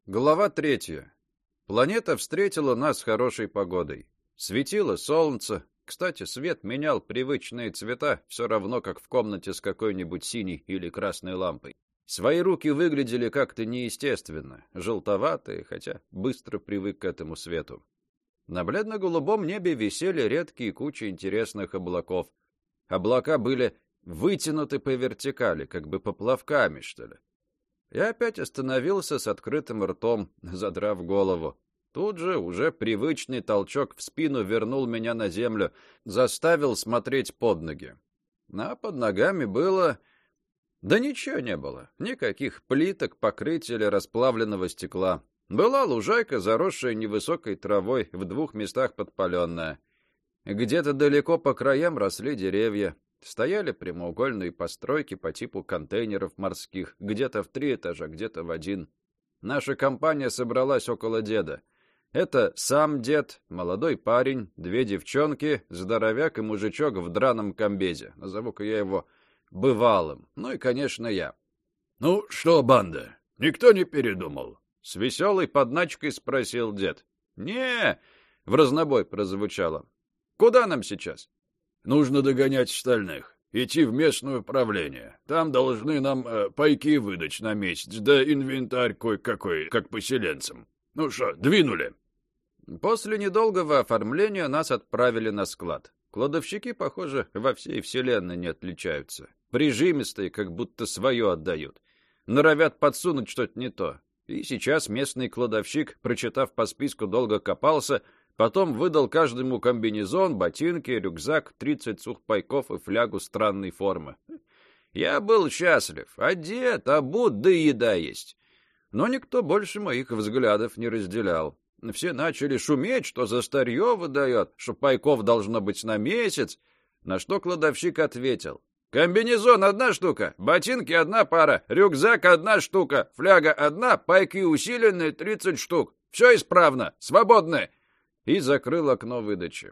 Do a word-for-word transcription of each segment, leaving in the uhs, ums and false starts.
Глава третья. Планета встретила нас хорошей погодой. Светило солнце. Кстати, свет менял привычные цвета, все равно, как в комнате с какой-нибудь синей или красной лампой. Свои руки выглядели как-то неестественно, желтоватые, хотя быстро привык к этому свету. На бледно-голубом небе висели редкие кучи интересных облаков. Облака были вытянуты по вертикали, как бы поплавками, что ли. Я опять остановился с открытым ртом, задрав голову. Тут же уже привычный толчок в спину вернул меня на землю, заставил смотреть под ноги. А под ногами было... Да ничего не было. Никаких плиток, покрытия или расплавленного стекла. Была лужайка, заросшая невысокой травой, в двух местах подпаленная. Где-то далеко по краям росли деревья. Стояли прямоугольные постройки по типу контейнеров морских, где-то в три этажа, где-то в один. Наша компания собралась около деда. Это сам дед, молодой парень, две девчонки, здоровяк и мужичок в драном комбезе. Назову-ка я его бывалым. Ну и, конечно, я. «Ну что, банда, никто не передумал?» С веселой подначкой спросил дед. «Не!» — в разнобой прозвучало. «Куда нам сейчас?» «Нужно догонять остальных. Идти в местное управление. Там должны нам э, пайки выдать на месяц, да инвентарь кой-какой, как поселенцам. Ну что, двинули?» После недолгого оформления нас отправили на склад. Кладовщики, похоже, во всей вселенной не отличаются. Прижимистые, как будто свое отдают. Норовят подсунуть что-то не то. И сейчас местный кладовщик, прочитав по списку, долго копался, потом выдал каждому комбинезон, ботинки, рюкзак, тридцать сухпайков и флягу странной формы. Я был счастлив. Одет, обут, да и еда есть. Но никто больше моих взглядов не разделял. Все начали шуметь, что за старье выдает, что пайков должно быть на месяц. На что кладовщик ответил: «Комбинезон одна штука, ботинки одна пара, рюкзак одна штука, фляга одна, пайки усиленные тридцать штук. Все исправно, свободны!» И закрыл окно выдачи.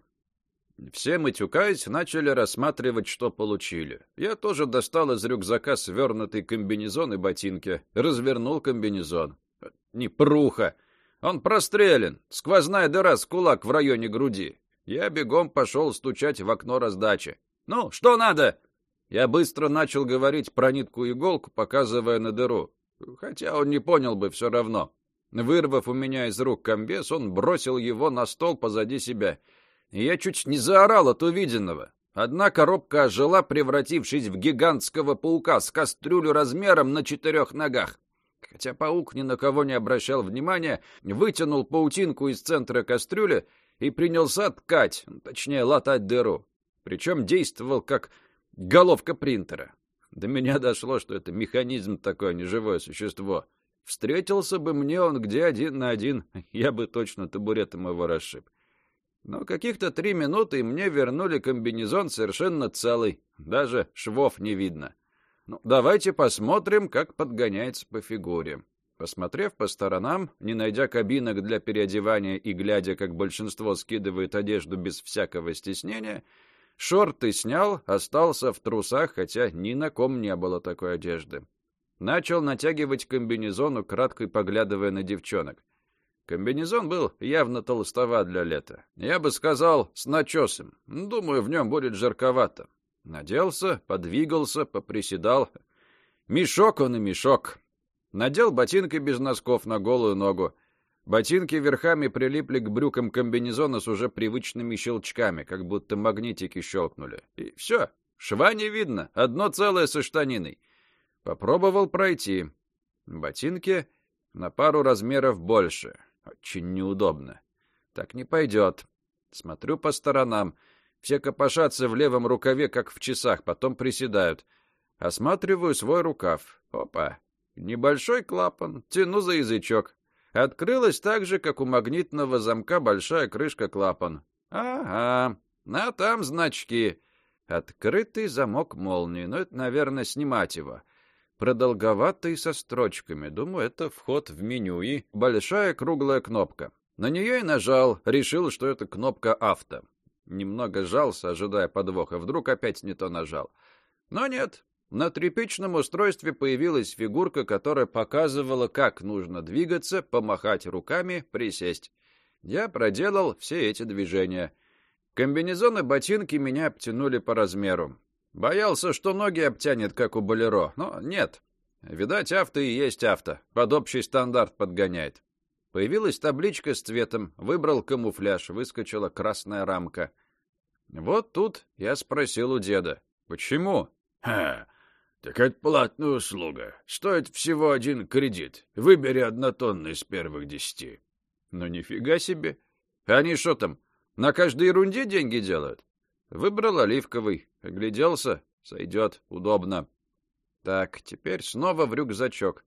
Все, матюкаясь, начали рассматривать, что получили. Я тоже достал из рюкзака свернутый комбинезон и ботинки. Развернул комбинезон. Непруха! Он прострелен, сквозная дыра с кулак в районе груди. Я бегом пошел стучать в окно раздачи. «Ну, что надо?» Я быстро начал говорить про нитку и иголку, показывая на дыру. Хотя он не понял бы все равно. Вырвав у меня из рук комбез, он бросил его на стол позади себя. И я чуть не заорал от увиденного. Одна коробка ожила, превратившись в гигантского паука с кастрюлю размером на четырех ногах. Хотя паук ни на кого не обращал внимания, вытянул паутинку из центра кастрюли и принялся ткать, точнее латать дыру. Причем действовал как головка принтера. До меня дошло, что это механизм такой, а не живое существо. Встретился бы мне он где один на один, я бы точно табуретом его расшиб. Но каких-то три минуты, и мне вернули комбинезон совершенно целый, даже швов не видно. Ну, давайте посмотрим, как подгоняется по фигуре. Посмотрев по сторонам, не найдя кабинок для переодевания и глядя, как большинство скидывает одежду без всякого стеснения, шорты снял, остался в трусах, хотя ни на ком не было такой одежды. Начал натягивать комбинезон, украдкой поглядывая на девчонок. Комбинезон был явно толстоват для лета. Я бы сказал, с начесом. Думаю, в нем будет жарковато. Наделся, подвигался, поприседал. Мешок он и мешок. Надел ботинки без носков на голую ногу. Ботинки верхами прилипли к брюкам комбинезона с уже привычными щелчками, как будто магнитики щелкнули. И все, шва не видно, одно целое со штаниной. Попробовал пройти. Ботинки на пару размеров больше. Очень неудобно. Так не пойдет. Смотрю по сторонам. Все копошатся в левом рукаве, как в часах, потом приседают. Осматриваю свой рукав. Опа. Небольшой клапан. Тяну за язычок. Открылась так же, как у магнитного замка, большая крышка-клапан. Ага. А там значки. Открытый замок молнии. Ну, это, наверное, снимать его. Продолговатый со строчками. Думаю, это вход в меню. И большая круглая кнопка. На нее и нажал. Решил, что это кнопка авто. Немного сжался, ожидая подвоха. Вдруг опять не то нажал. Но нет. На тряпичном устройстве появилась фигурка, которая показывала, как нужно двигаться, помахать руками, присесть. Я проделал все эти движения. Комбинезон и ботинки меня обтянули по размеру. Боялся, что ноги обтянет, как у болеро, но нет. Видать, авто и есть авто, под общий стандарт подгоняет. Появилась табличка с цветом, выбрал камуфляж, выскочила красная рамка. Вот тут я спросил у деда: «Почему?» «Ха, так это платная услуга. Стоит всего один кредит. Выбери однотонный с первых десяти». «Ну нифига себе! Они что там, на каждой ерунде деньги делают?» Выбрал оливковый, огляделся, сойдет, удобно. Так, теперь снова в рюкзачок.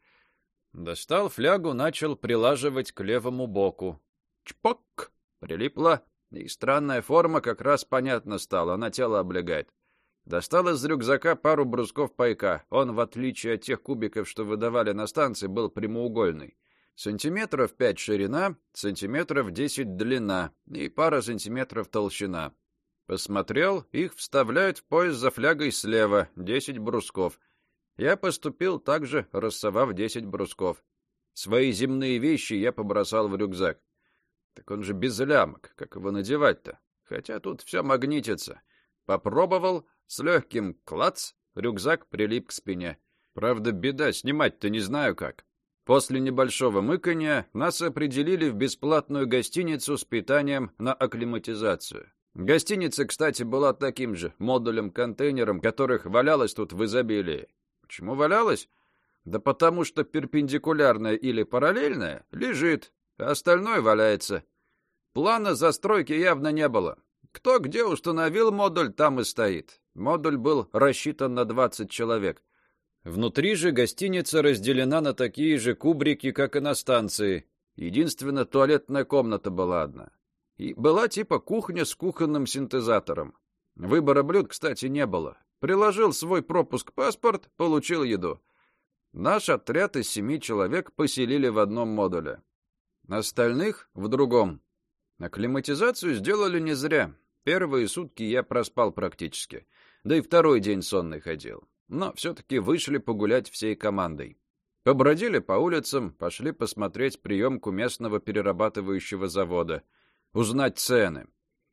Достал флягу, начал прилаживать к левому боку. Чпок! Прилипла, и странная форма как раз понятно стала, она тело облегает. Достал из рюкзака пару брусков пайка. Он, в отличие от тех кубиков, что выдавали на станции, был прямоугольный. Сантиметров пять ширина, сантиметров десять длина и пара сантиметров толщина. Посмотрел, их вставляют в пояс за флягой слева, десять брусков. Я поступил так же, рассовав десять брусков. Свои земные вещи я побросал в рюкзак. Так он же без лямок, как его надевать-то? Хотя тут все магнитится. Попробовал, с легким клац, рюкзак прилип к спине. Правда, беда, снимать-то не знаю как. После небольшого мыкания нас определили в бесплатную гостиницу с питанием на акклиматизацию. Гостиница, кстати, была таким же модулем-контейнером, которых валялось тут в изобилии. Почему валялось? Да потому что перпендикулярное или параллельное лежит, а остальное валяется. Плана застройки явно не было. Кто где установил модуль, там и стоит. Модуль был рассчитан на двадцать человек. Внутри же гостиница разделена на такие же кубрики, как и на станции. Единственно, туалетная комната была одна. И была типа кухня с кухонным синтезатором. Выбора блюд, кстати, не было. Приложил свой пропуск-паспорт, получил еду. Наш отряд из семи человек поселили в одном модуле. Остальных — в другом. Акклиматизацию сделали не зря. Первые сутки я проспал практически. Да и второй день сонный ходил. Но все-таки вышли погулять всей командой. Побродили по улицам, пошли посмотреть приемку местного перерабатывающего завода. Узнать цены.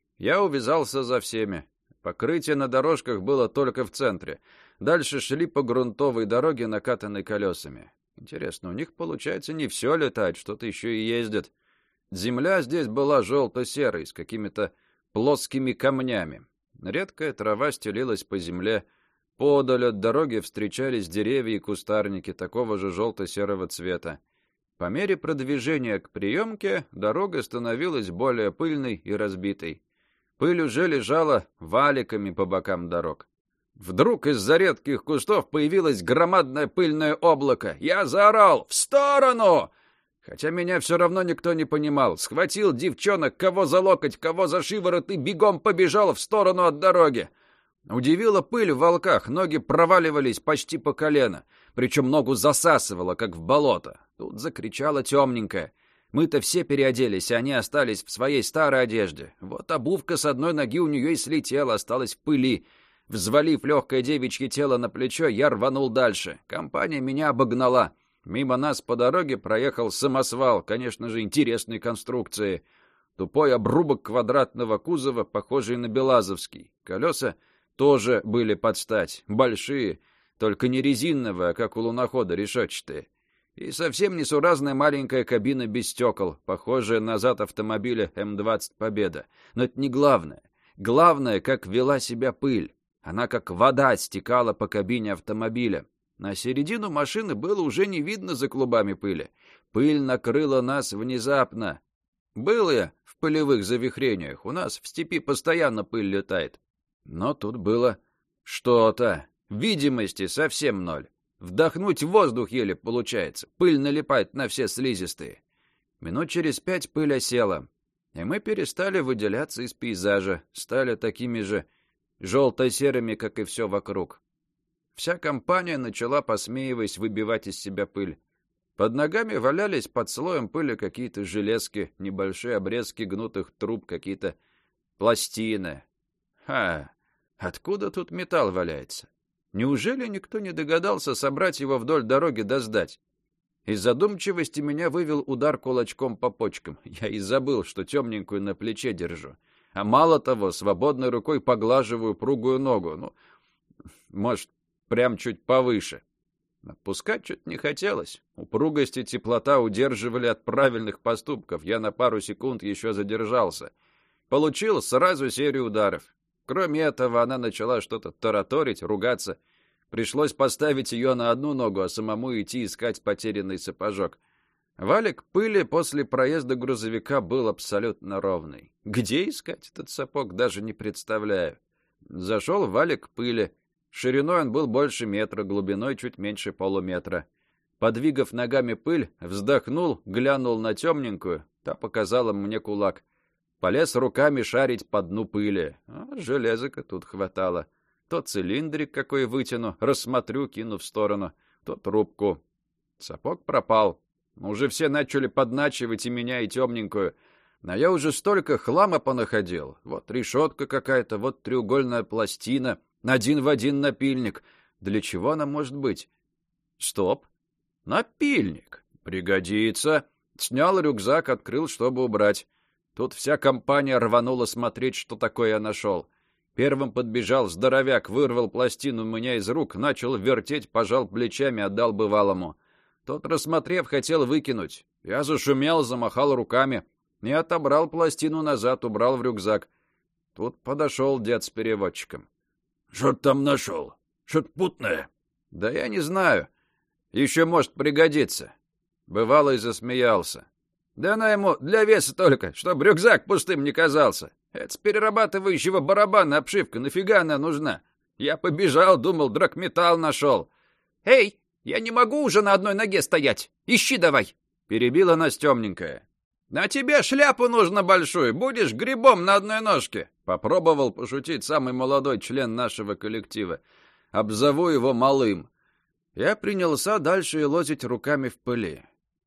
Я увязался за всеми. Покрытие на дорожках было только в центре. Дальше шли по грунтовой дороге, накатанной колесами. Интересно, у них, получается, не все летает, что-то еще и ездит. Земля здесь была желто-серой, с какими-то плоскими камнями. Редкая трава стелилась по земле. Подаль от дороги встречались деревья и кустарники такого же желто-серого цвета. По мере продвижения к приемке дорога становилась более пыльной и разбитой. Пыль уже лежала валиками по бокам дорог. Вдруг из-за редких кустов появилось громадное пыльное облако. Я заорал: «В сторону!» Хотя меня все равно никто не понимал. Схватил девчонок, кого за локоть, кого за шиворот, и бегом побежал в сторону от дороги. Удивила пыль в волках, ноги проваливались почти по колено, причем ногу засасывало, как в болото. Тут закричала темненькая. Мы-то все переоделись, а они остались в своей старой одежде. Вот обувка с одной ноги у нее и слетела, осталась в пыли. Взвалив легкое девичье тело на плечо, я рванул дальше. Компания меня обогнала. Мимо нас по дороге проехал самосвал, конечно же, интересной конструкции. Тупой обрубок квадратного кузова, похожий на белазовский. Колеса тоже были под стать, большие, только не резиновые, а как у лунохода, решетчатые. И совсем несуразная маленькая кабина без стекол, похожая на зад автомобиля эм двадцать «Победа». Но это не главное. Главное, как вела себя пыль. Она как вода стекала по кабине автомобиля. На середину машины было уже не видно за клубами пыли. Пыль накрыла нас внезапно. Был я в пылевых завихрениях, у нас в степи постоянно пыль летает. Но тут было что-то. Видимости совсем ноль. Вдохнуть воздух еле получается. Пыль налипает на все слизистые. Минут через пять пыль осела, и мы перестали выделяться из пейзажа, стали такими же желто-серыми, как и все вокруг. Вся компания начала, посмеиваясь, выбивать из себя пыль. Под ногами валялись под слоем пыли какие-то железки, небольшие обрезки гнутых труб, какие-то пластины. Ха! Откуда тут металл валяется? Неужели никто не догадался собрать его вдоль дороги да сдать? Из задумчивости меня вывел удар кулачком по почкам. Я и забыл, что темненькую на плече держу. А мало того, свободной рукой поглаживаю пругую ногу. Ну, может, прям чуть повыше. Отпускать что-то не хотелось. Упругость и теплота удерживали от правильных поступков. Я на пару секунд еще задержался. Получил сразу серию ударов. Кроме этого, она начала что-то тараторить, ругаться. Пришлось поставить ее на одну ногу, а самому идти искать потерянный сапожок. Валик пыли после проезда грузовика был абсолютно ровный. Где искать этот сапог, даже не представляю. Зашел валик пыли. Шириной он был больше метра, глубиной чуть меньше полуметра. Подвигав ногами пыль, вздохнул, глянул на темненькую. Та показала мне кулак. Полез руками шарить по дну пыли. А железика тут хватало. То цилиндрик какой вытяну, рассмотрю, кину в сторону, то трубку. Сапог пропал. Уже все начали подначивать и меня, и темненькую. А я уже столько хлама понаходил. Вот решетка какая-то, вот треугольная пластина, один в один напильник. Для чего она может быть? Стоп. Напильник. Пригодится. Снял рюкзак, открыл, чтобы убрать. Тут вся компания рванула смотреть, что такое я нашел. Первым подбежал здоровяк, вырвал пластину у меня из рук, начал вертеть, пожал плечами, отдал бывалому. Тот, рассмотрев, хотел выкинуть. Я зашумел, замахал руками и отобрал пластину назад, убрал в рюкзак. Тут подошел дед с переводчиком. — Что ты там нашел? Что-то путное? — Да я не знаю. Еще может пригодиться. Бывалый засмеялся. — Да она ему для веса только, чтобы рюкзак пустым не казался. Это с перерабатывающего барабана обшивка, нафига она нужна? Я побежал, думал, драгметалл нашел. — Эй, я не могу уже на одной ноге стоять. Ищи давай. Перебила нас темненькая. — На тебе шляпу нужно большую, будешь грибом на одной ножке. Попробовал пошутить самый молодой член нашего коллектива. Обзову его малым. Я принялся дальше лозить руками в пыли.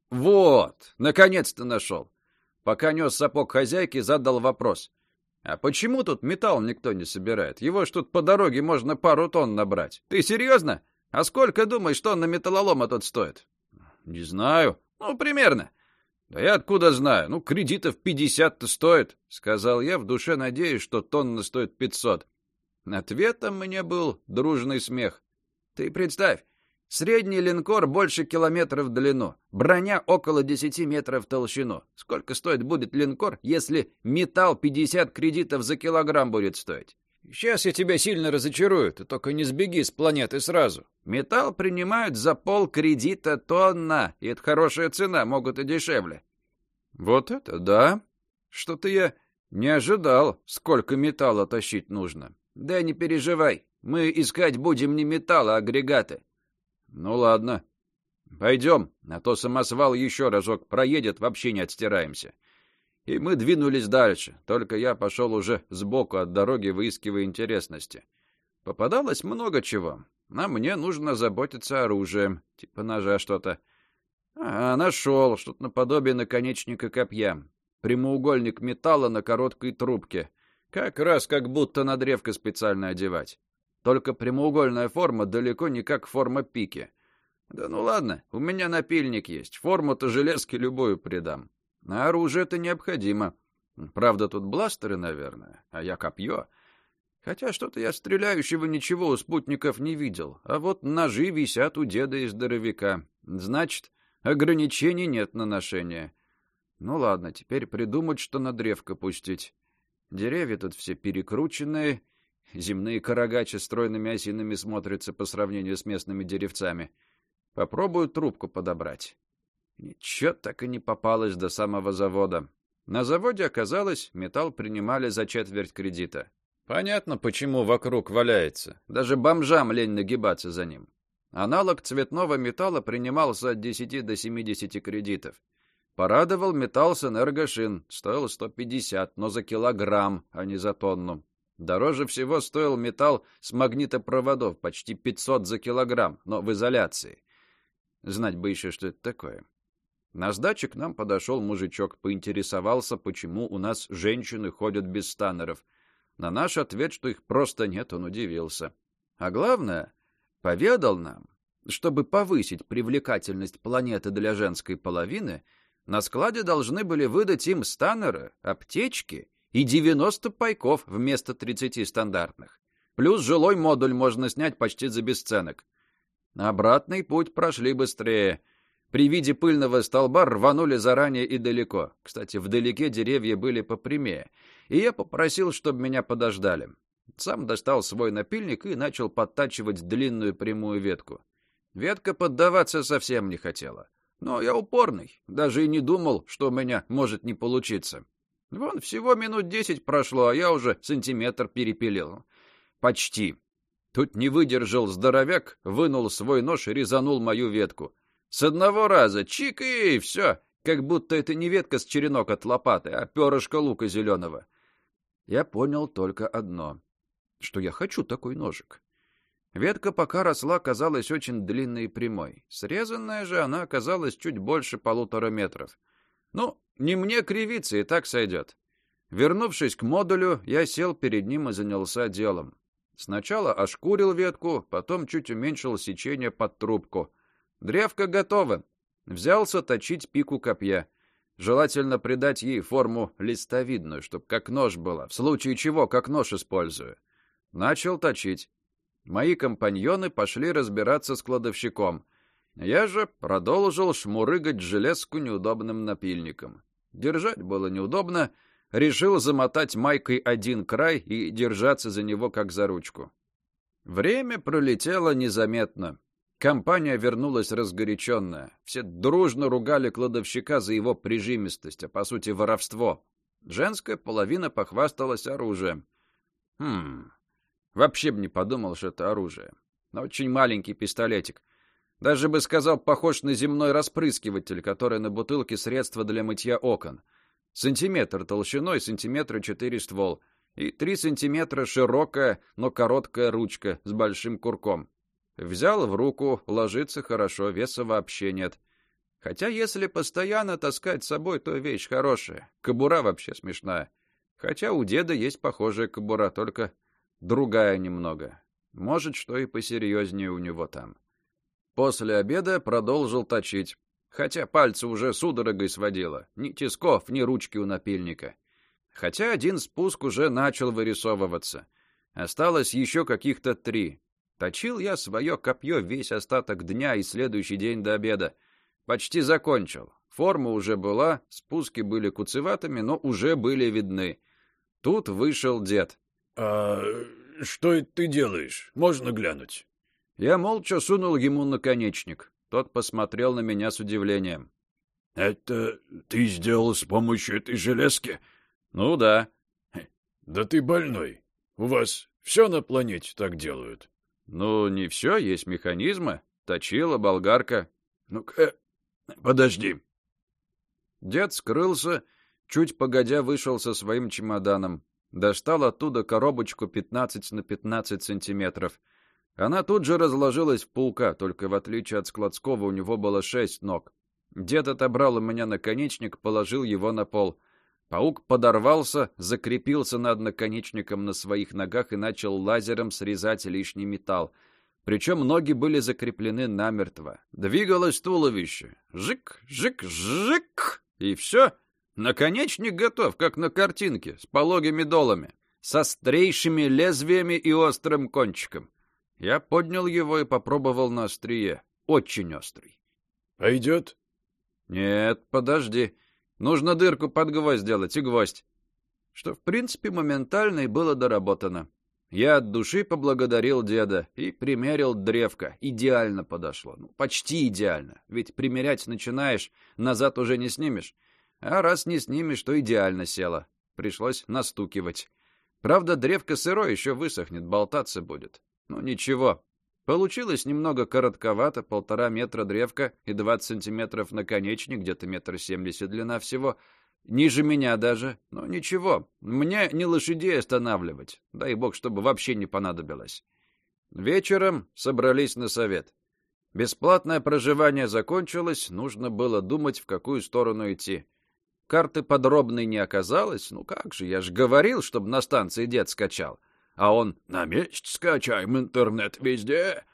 Вот, наконец-то нашел. Пока нес сапог хозяйки, задал вопрос. А почему тут металл никто не собирает? Его ж тут по дороге можно пару тонн набрать. Ты серьезно? А сколько, думаешь, тонна металлолома тут стоит? Не знаю. Ну, примерно. Да я откуда знаю? Ну, кредитов пятьдесят-то стоит, сказал я, в душе надеясь, что тонна стоит пятьсот. Ответом мне был дружный смех. Ты представь, средний линкор больше километра в длину, броня около десяти метров в толщину. Сколько стоит будет линкор, если металл пятьдесят кредитов за килограмм будет стоить? Сейчас я тебя сильно разочарую, ты только не сбеги с планеты сразу. Металл принимают за пол кредита тонна, и это хорошая цена, могут и дешевле. Вот это да. Что-то я не ожидал, сколько металла тащить нужно. Да не переживай, мы искать будем не металл, а агрегаты. Ну ладно. Пойдем, а то самосвал еще разок проедет, вообще не отстираемся. И мы двинулись дальше, только я пошел уже сбоку от дороги, выискивая интересности. Попадалось много чего, а мне нужно заботиться оружием, типа ножа что-то. А, нашел, что-то наподобие наконечника копья. Прямоугольник металла на короткой трубке. Как раз как будто на древко специально одевать. Только прямоугольная форма далеко не как форма пики. Да ну ладно, у меня напильник есть, форму-то железки любую придам. А оружие-то необходимо. Правда, тут бластеры, наверное, а я копье. Хотя что-то я стреляющего ничего у спутников не видел. А вот ножи висят у деда и здоровяка. Значит, ограничений нет на ношение. Ну ладно, теперь придумать, что на древко пустить. Деревья тут все перекрученные. Земные карагачи стройными осинами смотрятся по сравнению с местными деревцами. Попробую трубку подобрать. Ничего так и не попалось до самого завода. На заводе, оказалось, металл принимали за четверть кредита. Понятно, почему вокруг валяется. Даже бомжам лень нагибаться за ним. Аналог цветного металла принимался от десяти до семидесяти кредитов. Порадовал металл с энергошин. Стоил сто пятьдесят, но за килограмм, а не за тонну. Дороже всего стоил металл с магнитопроводов, почти пятьсот за килограмм, но в изоляции. Знать бы еще, что это такое. На сдаче к нам подошел мужичок, поинтересовался, почему у нас женщины ходят без станеров. На наш ответ, что их просто нет, он удивился. А главное, Поведал нам, чтобы повысить привлекательность планеты для женской половины, на складе должны были выдать им станнеры, аптечки и девяносто пайков вместо тридцати стандартных. Плюс жилой модуль можно снять почти за бесценок. Обратный путь прошли быстрее. При виде пыльного столба рванули заранее и далеко. Кстати, вдалеке деревья были попрямее, и я попросил, чтобы меня подождали. Сам достал свой напильник и начал подтачивать длинную прямую ветку. Ветка поддаваться совсем не хотела. Но я упорный, даже и не думал, что у меня может не получиться. Вон всего минут десять прошло, а я уже сантиметр перепилил. Почти. Тут не выдержал здоровяк, вынул свой нож и резанул мою ветку. С одного раза чик и все, как будто это не ветка с черенок от лопаты, а перышко лука зеленого. Я понял только одно, что я хочу такой ножик. Ветка пока росла, казалась очень длинной и прямой. Срезанная же она оказалась чуть больше полутора метров. Ну, не мне кривиться, и так сойдет. Вернувшись к модулю, я сел перед ним и занялся делом. Сначала ошкурил ветку, потом чуть уменьшил сечение под трубку. Древко готово. Взялся точить пику копья. Желательно придать ей форму листовидную, чтоб как нож была, в случае чего как нож использую. Начал точить. Мои компаньоны пошли разбираться с кладовщиком. Я же продолжил шмурыгать железку неудобным напильником. Держать было неудобно. Решил замотать майкой один край и держаться за него как за ручку. Время пролетело незаметно. Компания вернулась разгоряченная. Все дружно ругали кладовщика за его прижимистость, а по сути воровство. Женская половина похвасталась оружием. Хм... Вообще бы не подумал, что это оружие. Но очень маленький пистолетик. Даже бы сказал, похож на земной распрыскиватель, который на бутылке средства для мытья окон. Сантиметр толщиной, сантиметра четыре ствол. И три сантиметра широкая, но короткая ручка с большим курком. Взял в руку, ложится хорошо, веса вообще нет. Хотя если постоянно таскать с собой, то вещь хорошая. Кобура вообще смешная. Хотя у деда есть похожая кобура, только другая немного. Может, что и посерьезнее у него там. После обеда продолжил точить. Хотя пальцы уже судорогой сводило. Ни тисков, ни ручки у напильника. Хотя один спуск уже начал вырисовываться. Осталось еще каких-то три. Точил я свое копье весь остаток дня и следующий день до обеда. Почти закончил. Форма уже была, спуски были куцеватыми, но уже были видны. Тут вышел дед. «А что это ты делаешь? Можно глянуть?» Я молча сунул ему наконечник. Тот посмотрел на меня с удивлением. «Это ты сделал с помощью этой железки?» «Ну да». «Да ты больной. У вас все на планете так делают?» «Ну, не все, есть механизмы. Точила, болгарка». «Ну-ка, подожди». Дед скрылся, чуть погодя вышел со своим чемоданом. Достал оттуда коробочку пятнадцать на пятнадцать сантиметров. Она тут же разложилась в паука, только в отличие от складского у него было шесть ног. Дед отобрал у меня наконечник, положил его на пол. Паук подорвался, закрепился над наконечником на своих ногах и начал лазером срезать лишний металл. Причем ноги были закреплены намертво. Двигалось туловище. Жик, жик, жик. И все. Наконечник готов, как на картинке, с пологими долами, с острейшими лезвиями и острым кончиком. Я поднял его и попробовал на острие. Очень острый. «Пойдет?» «Нет, подожди. Нужно дырку под гвоздь сделать и гвоздь». Что, в принципе, моментально и было доработано. Я от души поблагодарил деда и примерил древко. Идеально подошло. Ну, почти идеально. Ведь примерять начинаешь, назад уже не снимешь. А раз не снимешь, то идеально село. Пришлось настукивать. Правда, древко сырое еще высохнет, болтаться будет. Ну, ничего. Получилось немного коротковато, полтора метра древка и двадцать сантиметров наконечник, где-то метр семьдесят длина всего. Ниже меня даже. Но ничего, мне не лошадей останавливать. Дай бог, чтобы вообще не понадобилось. Вечером собрались на совет. Бесплатное проживание закончилось, нужно было думать, в какую сторону идти. Карты подробной не оказалось. Ну как же, я же говорил, чтобы на станции дед скачал. А он: «На месте скачаем интернет везде».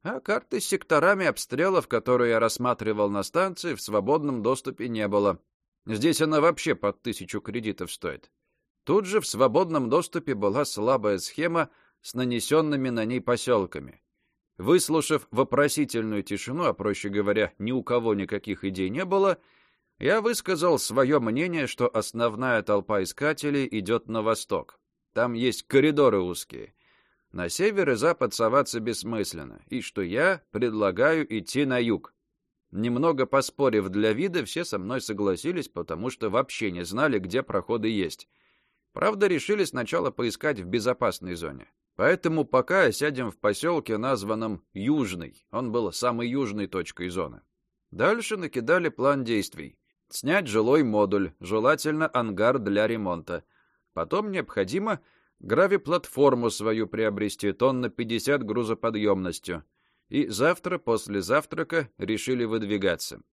А карты с секторами обстрелов, которые я рассматривал на станции, в свободном доступе не было. Здесь она вообще под тысячу кредитов стоит. Тут же в свободном доступе была слабая схема с нанесенными на ней поселками. Выслушав вопросительную тишину, а проще говоря, ни у кого никаких идей не было, я высказал свое мнение, что основная толпа искателей идет на восток. Там есть коридоры узкие. На север и запад соваться бессмысленно, и что я предлагаю идти на юг. Немного поспорив для вида, все со мной согласились, потому что вообще не знали, где проходы есть. Правда, решили сначала поискать в безопасной зоне. Поэтому пока сядем в поселке, названном Южный. Он был самой южной точкой зоны. Дальше накидали план действий. Снять жилой модуль, желательно ангар для ремонта. Потом необходимо гравиплатформу свою приобрести, тонн на пятьдесят грузоподъемностью. И завтра после завтрака решили выдвигаться.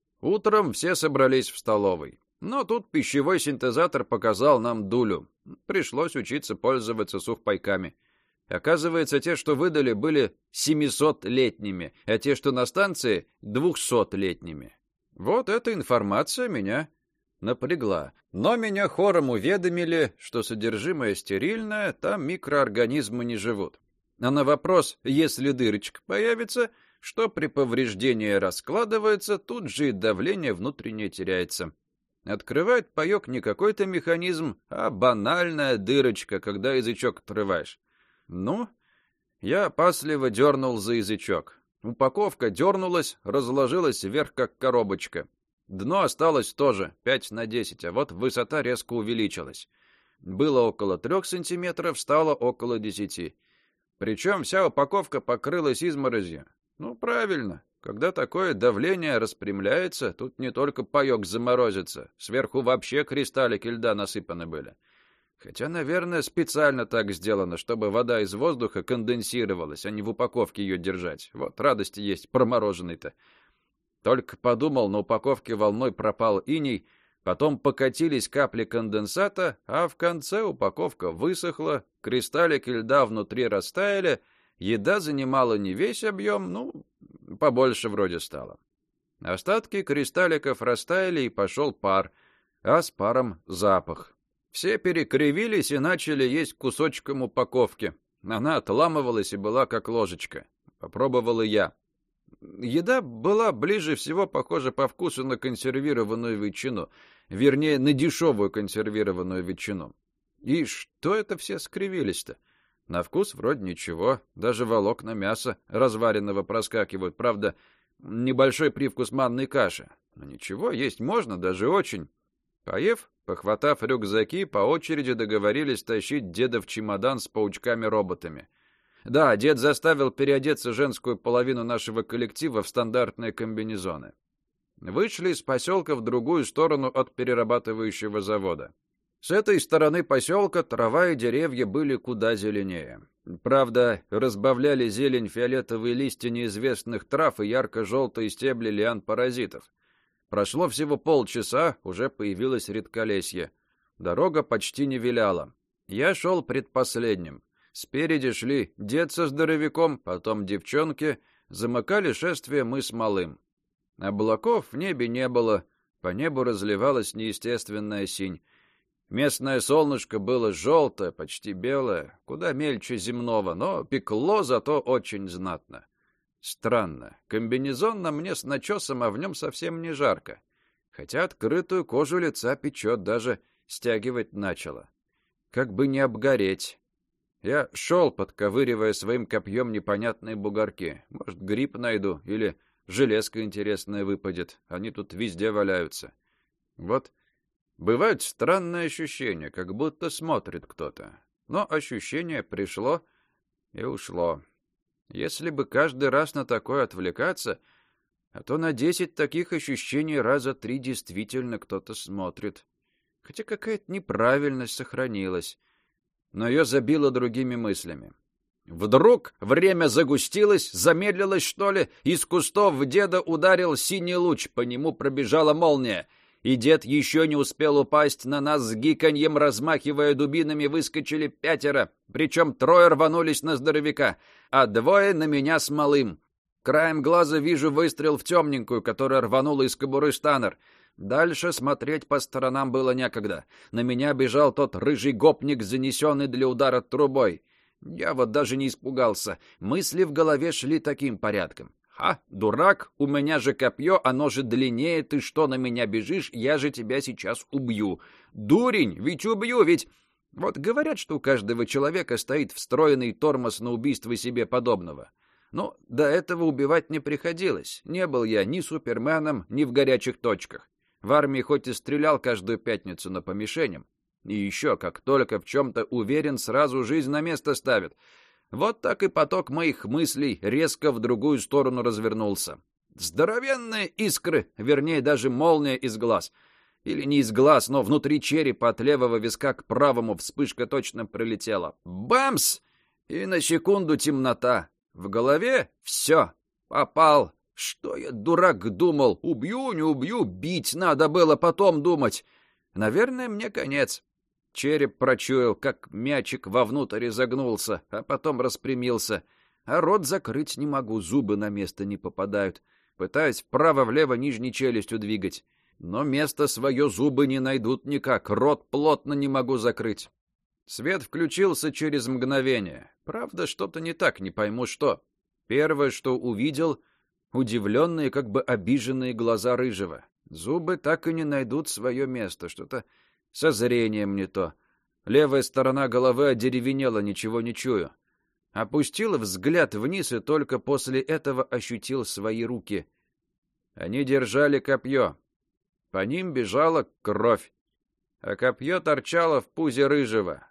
Утром все собрались в столовой. Но тут пищевой синтезатор показал нам дулю. Пришлось учиться пользоваться сухпайками. Оказывается, те, что выдали, были семисотлетними, а те, что на станции, двухсотлетними. Вот эта информация меня напрягла. Но меня хором уведомили, что содержимое стерильное, там микроорганизмы не живут. А на вопрос, если дырочка появится, что при повреждении раскладывается, тут же и давление внутреннее теряется. Открывает паёк не какой-то механизм, а банальная дырочка, когда язычок отрываешь. Ну, я опасливо дернул за язычок. Упаковка дернулась, разложилась вверх, как коробочка. Дно осталось тоже пять на десять, а вот высота резко увеличилась. Было около трех сантиметров, стало около десяти. Причем вся упаковка покрылась изморозью. Ну, правильно. Когда такое давление распрямляется, тут не только паёк заморозится, сверху вообще кристаллики льда насыпаны были. Хотя, наверное, специально так сделано, чтобы вода из воздуха конденсировалась, а не в упаковке ее держать. Вот радости есть промороженной-то. Только подумал, на упаковке волной пропал иней, потом покатились капли конденсата, а в конце упаковка высохла, кристаллики льда внутри растаяли, еда занимала не весь объем, ну, побольше вроде стало. Остатки кристалликов растаяли, и пошел пар, а с паром запах. Все перекривились и начали есть кусочком упаковки. Она отламывалась и была как ложечка. Попробовал и я. Еда была ближе всего похожа по вкусу на консервированную ветчину. Вернее, на дешевую консервированную ветчину. И что это все скривились-то? На вкус вроде ничего. Даже волокна мяса разваренного проскакивают. Правда, небольшой привкус манной каши. Но ничего, есть можно, даже очень. Поев, похватав рюкзаки, по очереди договорились тащить деда в чемодан с паучками-роботами. Да, дед заставил переодеться женскую половину нашего коллектива в стандартные комбинезоны. Вышли из поселка в другую сторону от перерабатывающего завода. С этой стороны поселка трава и деревья были куда зеленее. Правда, разбавляли зелень фиолетовые листья неизвестных трав и ярко-желтые стебли лиан-паразитов. Прошло всего полчаса, уже появилось редколесье. Дорога почти не виляла. Я шел предпоследним. Спереди шли дед со здоровяком, потом девчонки. Замыкали шествие мы с малым. Облаков в небе не было. По небу разливалась неестественная синь. Местное солнышко было желтое, почти белое, куда мельче земного, но пекло зато очень знатно. Странно. Комбинезон на мне с начесом, а в нем совсем не жарко. Хотя открытую кожу лица печет, даже стягивать начало. Как бы не обгореть. Я шел, подковыривая своим копьем непонятные бугорки. Может, гриб найду или железка интересная выпадет. Они тут везде валяются. Вот бывают странные ощущения, как будто смотрит кто-то. Но ощущение пришло и ушло. Если бы каждый раз на такое отвлекаться, а то на десять таких ощущений раза три действительно кто-то смотрит. Хотя какая-то неправильность сохранилась. Но ее забило другими мыслями. Вдруг время загустилось, замедлилось, что ли, из кустов в деда ударил синий луч, по нему пробежала молния. И дед еще не успел упасть, на нас с гиканьем, размахивая дубинами, выскочили пятеро, причем трое рванулись на здоровяка, а двое на меня с малым. Краем глаза вижу выстрел в темненькую, которая рванула из кобуры Станнер. Дальше смотреть по сторонам было некогда. На меня бежал тот рыжий гопник, занесенный для удара трубой. Я вот даже не испугался. Мысли в голове шли таким порядком. «Ха, дурак, у меня же копье, оно же длиннее, ты что на меня бежишь, я же тебя сейчас убью. Дурень, ведь убью, ведь...» Вот говорят, что у каждого человека стоит встроенный тормоз на убийство себе подобного. Но до этого убивать не приходилось. Не был я ни суперменом, ни в горячих точках. В армии хоть и стрелял каждую пятницу, но по мишеням. И еще, как только в чем-то уверен, сразу жизнь на место ставит. Вот так и поток моих мыслей резко в другую сторону развернулся. Здоровенные искры, вернее, даже молния из глаз. Или не из глаз, но внутри черепа от левого виска к правому вспышка точно пролетела. Бамс! И на секунду темнота. В голове все. Попал. Что я, дурак, думал? Убью, не убью, бить надо было потом думать. Наверное, мне конец. Череп прочуял, как мячик вовнутрь изогнулся, а потом распрямился. А рот закрыть не могу, зубы на место не попадают. Пытаюсь вправо-влево нижней челюстью двигать. Но место свое зубы не найдут никак, рот плотно не могу закрыть. Свет включился через мгновение. Правда, что-то не так, не пойму что. Первое, что увидел — удивленные, как бы обиженные глаза Рыжего. Зубы так и не найдут свое место, что-то со зрением не то. Левая сторона головы одеревенела, ничего не чую. Опустил взгляд вниз и только после этого ощутил свои руки. Они держали копье. По ним бежала кровь, а копье торчало в пузе Рыжего.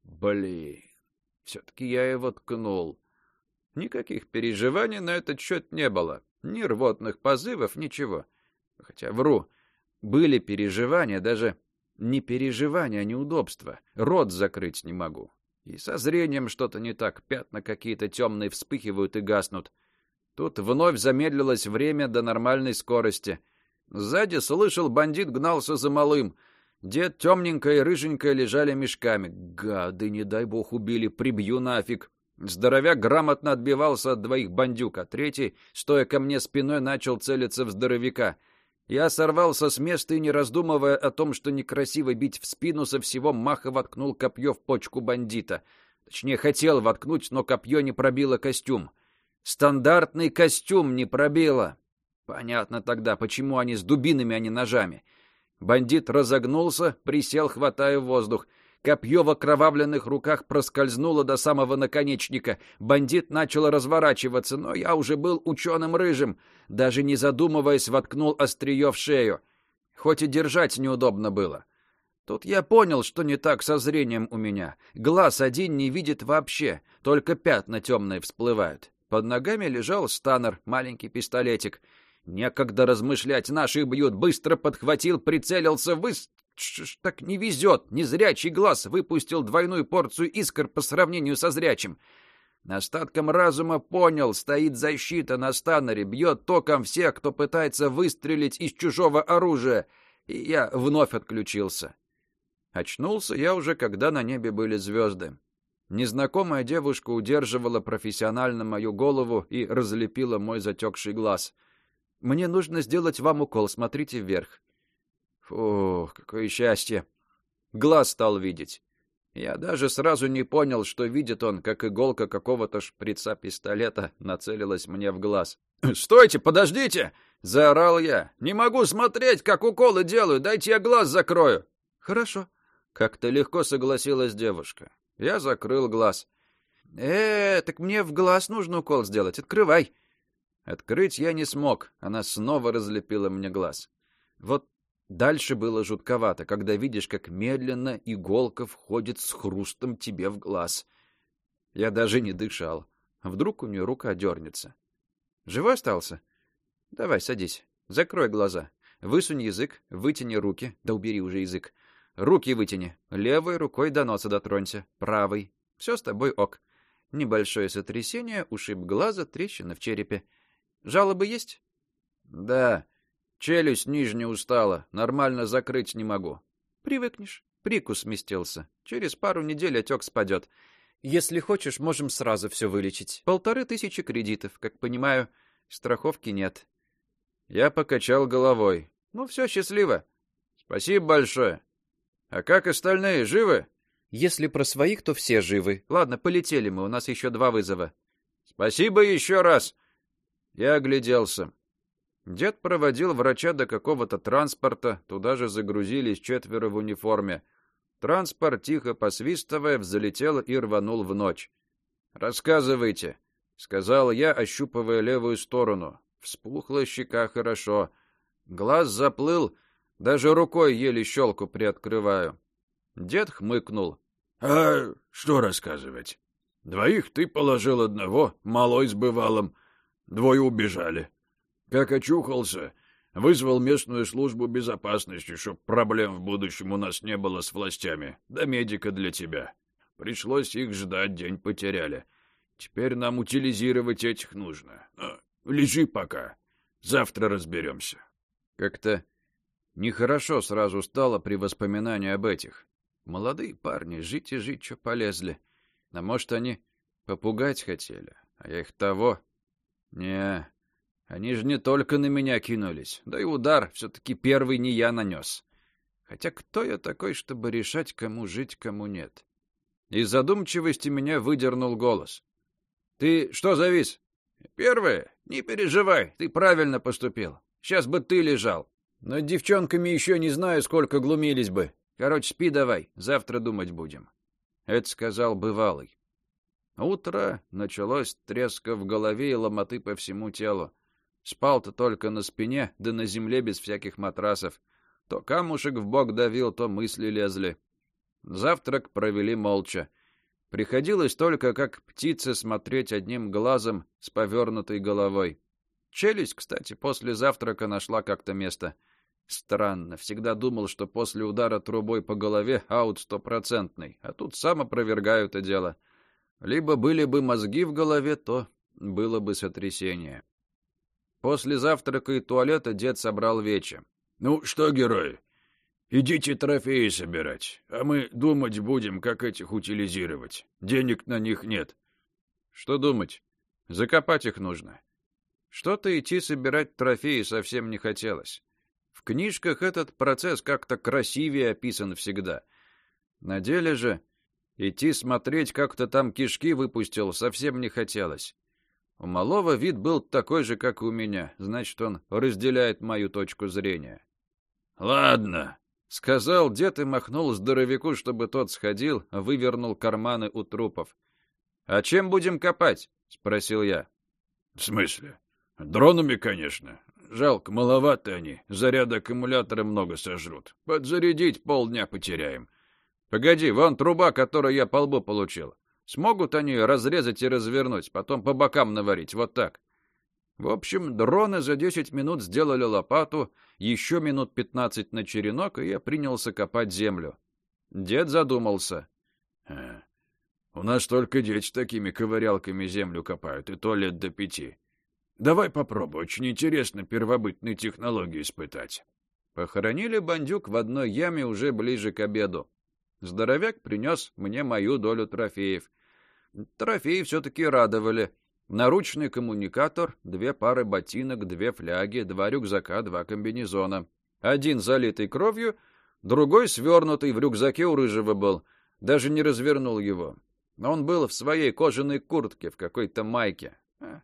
Блин, все-таки я его ткнул. Никаких переживаний на этот счет не было. Ни рвотных позывов, ничего. Хотя вру. Были переживания, даже не переживания, а неудобства. Рот закрыть не могу. И со зрением что-то не так. Пятна какие-то темные вспыхивают и гаснут. Тут вновь замедлилось время до нормальной скорости. Сзади слышал, бандит гнался за малым. Дед темненькая и рыженькая лежали мешками. Гады, не дай бог, убили, прибью нафиг. Здоровяк грамотно отбивался от двоих бандюк, а третий, стоя ко мне спиной, начал целиться в здоровяка. Я сорвался с места и, не раздумывая о том, что некрасиво бить в спину, со всего маха воткнул копье в почку бандита. Точнее, хотел воткнуть, но копье не пробило костюм. Стандартный костюм не пробило. Понятно тогда, почему они с дубинами, а не ножами. Бандит разогнулся, присел, хватая воздух. Копье в окровавленных руках проскользнуло до самого наконечника. Бандит начал разворачиваться, но я уже был ученым рыжим. Даже не задумываясь, воткнул острие в шею. Хоть и держать неудобно было. Тут я понял, что не так со зрением у меня. Глаз один не видит вообще, только пятна темные всплывают. Под ногами лежал Станнер, маленький пистолетик. Некогда размышлять, наши бьют. Быстро подхватил, прицелился, выс... Ш-ш, так не везет. Незрячий глаз выпустил двойную порцию искр по сравнению со зрячим. Остатком разума понял, стоит защита на Станнере, бьет током всех, кто пытается выстрелить из чужого оружия. И я вновь отключился. Очнулся я уже, когда на небе были звезды. Незнакомая девушка удерживала профессионально мою голову и разлепила мой затекший глаз. «Мне нужно сделать вам укол, смотрите вверх». Фух, какое счастье. Глаз стал видеть. Я даже сразу не понял, что видит он, как иголка какого-то шприца пистолета нацелилась мне в глаз. «Стойте, подождите!» — заорал я. «Не могу смотреть, как уколы делаю, дайте я глаз закрою». «Хорошо», — как-то легко согласилась девушка. Я закрыл глаз. «Э, так мне в глаз нужно укол сделать, открывай». Открыть я не смог, она снова разлепила мне глаз. Вот дальше было жутковато, когда видишь, как медленно иголка входит с хрустом тебе в глаз. Я даже не дышал. Вдруг у нее рука дернется. Живой остался? Давай, садись. Закрой глаза. Высунь язык, вытяни руки. Да убери уже язык. Руки вытяни. Левой рукой до носа дотронься. Правой. Все с тобой ок. Небольшое сотрясение, ушиб глаза, трещина в черепе. Жалобы есть? Да. Челюсть нижняя устала, нормально закрыть не могу. Привыкнешь. Прикус сместился. Через пару недель отек спадет. Если хочешь, можем сразу все вылечить. Полторы тысячи кредитов, как понимаю, страховки нет. Я покачал головой. Ну все, счастливо. Спасибо большое. А как остальные, живы? Если про своих, то все живы. Ладно, полетели мы, у нас еще два вызова. Спасибо еще раз. Я огляделся. Дед проводил врача до какого-то транспорта, туда же загрузились четверо в униформе. Транспорт, тихо посвистывая, взлетел и рванул в ночь. «Рассказывайте», — сказал я, ощупывая левую сторону. Вспухла щека хорошо. Глаз заплыл, даже рукой еле щелку приоткрываю. Дед хмыкнул. «А что рассказывать? Двоих ты положил, одного, малой с бывалым. Двое убежали. Как очухался, вызвал местную службу безопасности, чтоб проблем в будущем у нас не было с властями. Да медика для тебя. Пришлось их ждать, день потеряли. Теперь нам утилизировать этих нужно. Но лежи пока. Завтра разберемся». Как-то нехорошо сразу стало при воспоминании об этих. Молодые парни, жить и жить, что полезли. А может, они попугать хотели, а я их того... Не, они же не только на меня кинулись, да и удар все-таки первый не я нанес. Хотя кто я такой, чтобы решать, кому жить, кому нет? Из задумчивости меня выдернул голос. «Ты что завис?» «Первое, не переживай, ты правильно поступил. Сейчас бы ты лежал. Над девчонками еще не знаю, сколько глумились бы. Короче, спи давай, завтра думать будем». Это сказал бывалый. Утро началось треска в голове и ломоты по всему телу. Спал-то только на спине, да на земле без всяких матрасов. То камушек в бок давил, то мысли лезли. Завтрак провели молча. Приходилось только как птице смотреть одним глазом с повернутой головой. Челюсть, кстати, после завтрака нашла как-то место. Странно, всегда думал, что после удара трубой по голове аут стопроцентный, а тут сам опровергаю это дело. Либо были бы мозги в голове, то было бы сотрясение. После завтрака и туалета дед собрал вечи. «Ну что, герои, идите трофеи собирать, а мы думать будем, как этих утилизировать. Денег на них нет». «Что думать? Закопать их нужно». Что-то идти собирать трофеи совсем не хотелось. В книжках этот процесс как-то красивее описан всегда. На деле же идти смотреть, как кто там кишки выпустил, совсем не хотелось. У малого вид был такой же, как и у меня, значит, он разделяет мою точку зрения. «Ладно», — сказал дед и махнул здоровяку, чтобы тот сходил, вывернул карманы у трупов. «А чем будем копать?» — спросил я. «В смысле? Дронами, конечно. Жалко, маловато они. Заряда аккумулятора много сожрут. Подзарядить полдня потеряем». «Погоди, вон труба, которую я по лбу получил. Смогут они разрезать и развернуть, потом по бокам наварить, вот так». В общем, дроны за десять минут сделали лопату, еще минут пятнадцать на черенок, и я принялся копать землю. Дед задумался. А, «У нас только дети такими ковырялками землю копают, и то лет до пяти. Давай попробуй, очень интересно первобытные технологии испытать». Похоронили бандюк в одной яме уже ближе к обеду. Здоровяк принес мне мою долю трофеев. Трофеи все-таки радовали. Наручный коммуникатор, две пары ботинок, две фляги, два рюкзака, два комбинезона. Один залитый кровью, другой свернутый в рюкзаке у рыжего был. Даже не развернул его. Он был в своей кожаной куртке, в какой-то майке.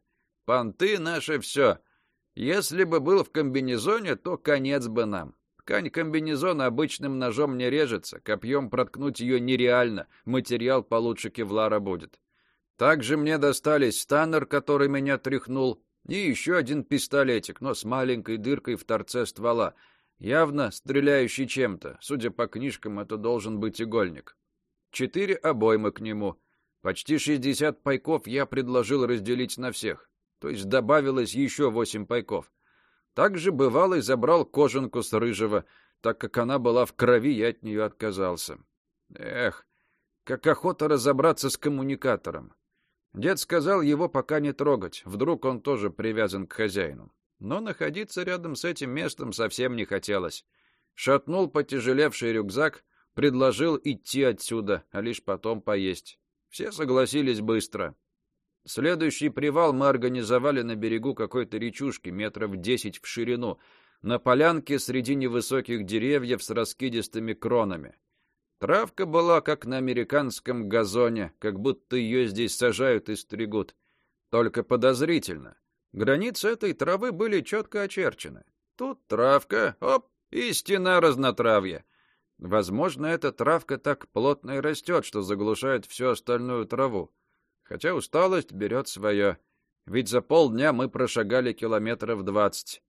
Понты наше все. Если бы был в комбинезоне, то конец бы нам. Ткань комбинезона обычным ножом не режется, копьем проткнуть ее нереально, материал получше кевлара будет. Также мне достались станнер, который меня тряхнул, и еще один пистолетик, но с маленькой дыркой в торце ствола, явно стреляющий чем-то. Судя по книжкам, это должен быть игольник. Четыре обоймы к нему. Почти шестьдесят пайков я предложил разделить на всех, то есть добавилось еще восемь пайков. Также бывалый забрал кожанку с рыжего, так как она была в крови, я от нее отказался. Эх, как охота разобраться с коммуникатором. Дед сказал его пока не трогать, вдруг он тоже привязан к хозяину. Но находиться рядом с этим местом совсем не хотелось. Шатнул потяжелевший рюкзак, предложил идти отсюда, а лишь потом поесть. Все согласились быстро. Следующий привал мы организовали на берегу какой-то речушки, метров десять в ширину, на полянке среди невысоких деревьев с раскидистыми кронами. Травка была, как на американском газоне, как будто ее здесь сажают и стригут. Только подозрительно. Границы этой травы были четко очерчены. Тут травка, оп, и стена разнотравья. Возможно, эта травка так плотно и растет, что заглушает всю остальную траву. Хотя усталость берет свое. Ведь за полдня мы прошагали километров двадцать.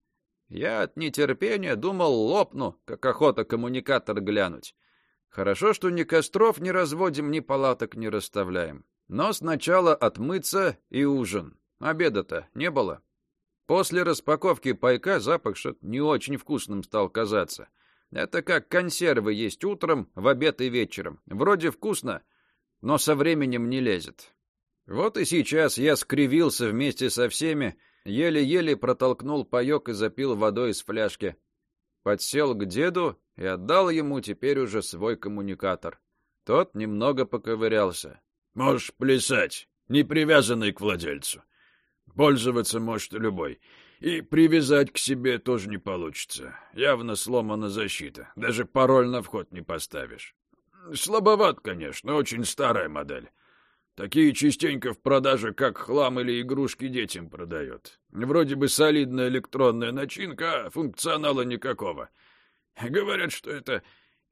Я от нетерпения думал, лопну, как охота коммуникатор глянуть. Хорошо, что ни костров не разводим, ни палаток не расставляем. Но сначала отмыться и ужин. Обеда-то не было. После распаковки пайка запах что-то не очень вкусным стал казаться. Это как консервы есть утром, в обед и вечером. Вроде вкусно, но со временем не лезет. Вот и сейчас я скривился вместе со всеми, еле-еле протолкнул паёк и запил водой из фляжки. Подсел к деду и отдал ему теперь уже свой коммуникатор. Тот немного поковырялся. «Можешь плясать, не привязанный к владельцу. Пользоваться может любой. И привязать к себе тоже не получится. Явно сломана защита. Даже пароль на вход не поставишь. Слабоват, конечно, очень старая модель. Такие частенько в продаже, как хлам или игрушки, детям продают. Вроде бы солидная электронная начинка, а функционала никакого. Говорят, что это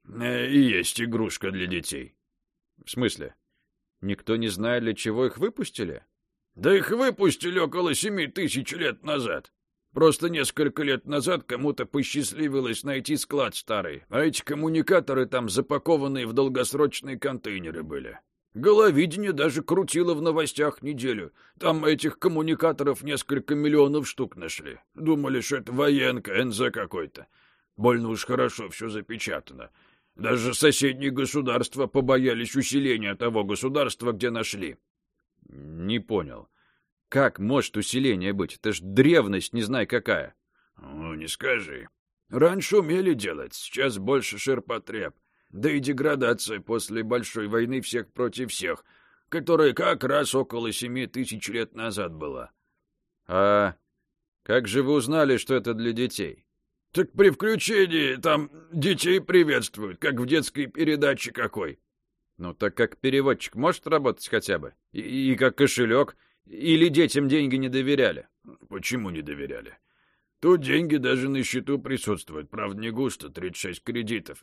э, и есть игрушка для детей». В смысле? Никто не знает, для чего их выпустили? Да их выпустили около семи тысяч лет назад. Просто несколько лет назад кому-то посчастливилось найти склад старый, а эти коммуникаторы там запакованные в долгосрочные контейнеры были. Головидение даже крутило в новостях неделю. Там этих коммуникаторов несколько миллионов штук нашли. Думали, что это военка, эн зэ какой-то. Больно уж хорошо все запечатано. Даже соседние государства побоялись усиления того государства, где нашли. Не понял. Как может усиление быть? Это ж древность, не знаю какая. Ну, не скажи. Раньше умели делать, сейчас больше ширпотреб. Да и деградация после Большой войны всех против всех, которая как раз около семи тысяч лет назад была. А как же вы узнали, что это для детей? Так при включении там детей приветствуют, как в детской передаче какой. Ну так как переводчик может работать хотя бы? И, и как кошелек? Или детям деньги не доверяли? Почему не доверяли? Тут деньги даже на счету присутствуют, правда не густо, тридцать шесть кредитов.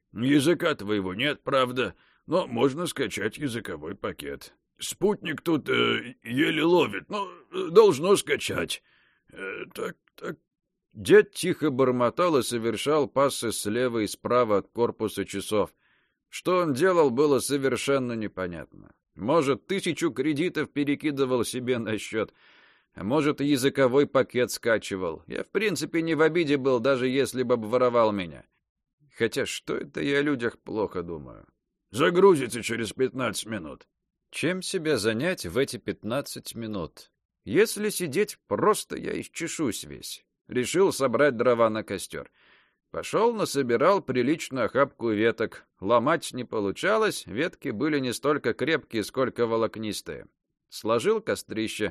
Языка твоего нет, правда, но можно скачать языковой пакет. Спутник тут э, еле ловит, но должно скачать. Э, так, так. Дед тихо бормотал и совершал пассы слева и справа от корпуса часов. Что он делал, было совершенно непонятно. Может, тысячу кредитов перекидывал себе на счет, а может, и языковой пакет скачивал. Я, в принципе, не в обиде был, даже если бы обворовал меня. Хотя что это я о людях плохо думаю? Загрузится через пятнадцать минут. Чем себя занять в эти пятнадцать минут? Если сидеть, просто я исчешусь весь. Решил собрать дрова на костер. Пошел, насобирал приличную охапку веток. Ломать не получалось, ветки были не столько крепкие, сколько волокнистые. Сложил кострище.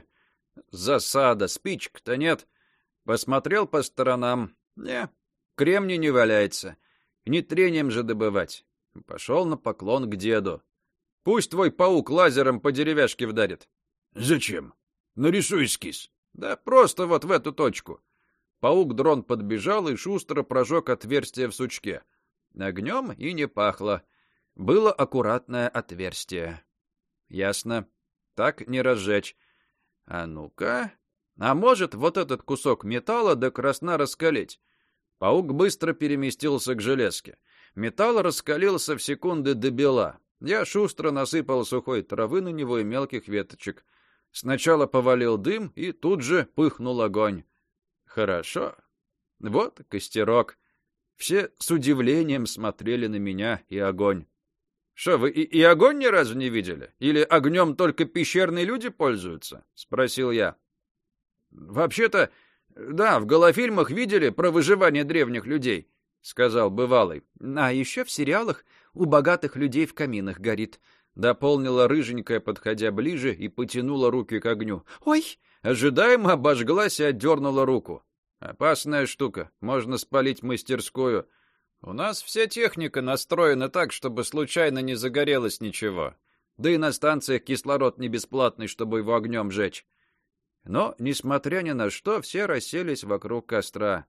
Засада, спичек-то нет. Посмотрел по сторонам. Не, кремний не валяется. Не трением же добывать. Пошел на поклон к деду. Пусть твой паук лазером по деревяшке вдарит. Зачем? Нарисуй эскиз. Да просто вот в эту точку. Паук-дрон подбежал и шустро прожег отверстие в сучке. Огнем и не пахло. Было аккуратное отверстие. Ясно. Так не разжечь. А ну-ка. А может, вот этот кусок металла до красна раскалить? Паук быстро переместился к железке. Металл раскалился в секунды до бела. Я шустро насыпал сухой травы на него и мелких веточек. Сначала повалил дым, и тут же пыхнул огонь. Хорошо. Вот костерок. Все с удивлением смотрели на меня и огонь. Что, вы и, и огонь ни разу не видели? Или огнем только пещерные люди пользуются? Спросил я. Вообще-то, Да, в голофильмах видели про выживание древних людей, сказал бывалый. А еще в сериалах у богатых людей в каминах горит, дополнила рыженькая, подходя ближе, и потянула руки к огню. Ой! Ожидаемо обожглась и отдернула руку. Опасная штука, можно спалить мастерскую. У нас вся техника настроена так, чтобы случайно не загорелось ничего. Да и на станциях кислород не бесплатный, чтобы его огнем жечь. Но, несмотря ни на что, все расселись вокруг костра.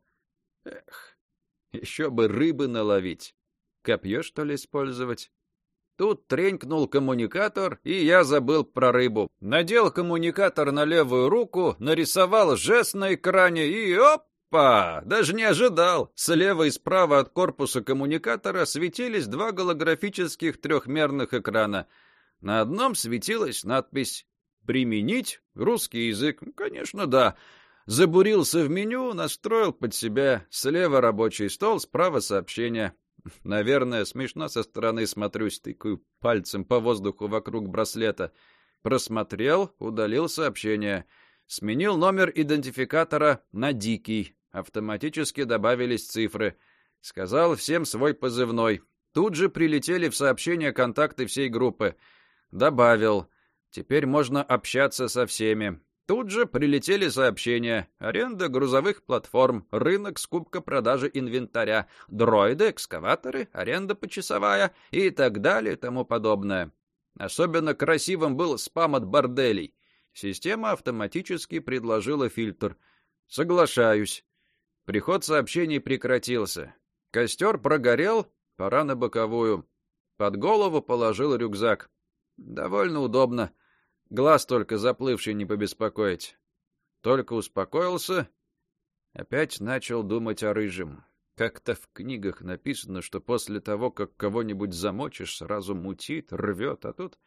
Эх, еще бы рыбы наловить. Копье, что ли, использовать? Тут тренькнул коммуникатор, и я забыл про рыбу. Надел коммуникатор на левую руку, нарисовал жест на экране и опа! Даже не ожидал. Слева и справа от корпуса коммуникатора светились два голографических трехмерных экрана. На одном светилась надпись «Применить русский язык». Конечно, да. Забурился в меню, настроил под себя. Слева рабочий стол, справа сообщение. Наверное, смешно со стороны смотрюсь, тыкаю пальцем по воздуху вокруг браслета. Просмотрел, удалил сообщение. Сменил номер идентификатора на «Дикий». Автоматически добавились цифры. Сказал всем свой позывной. Тут же прилетели в сообщение контакты всей группы. Добавил. Теперь можно общаться со всеми. Тут же прилетели сообщения. Аренда грузовых платформ, рынок, скупка-продажи инвентаря, дроиды, экскаваторы, аренда почасовая и так далее и тому подобное. Особенно красивым был спам от борделей. Система автоматически предложила фильтр. Соглашаюсь. Приход сообщений прекратился. Костер прогорел, пора на боковую. Под голову положил рюкзак. Довольно удобно. Глаз только заплывший не побеспокоить. Только успокоился, опять начал думать о рыжем. Как-то в книгах написано, что после того, как кого-нибудь замочишь, сразу мутит, рвет, а тут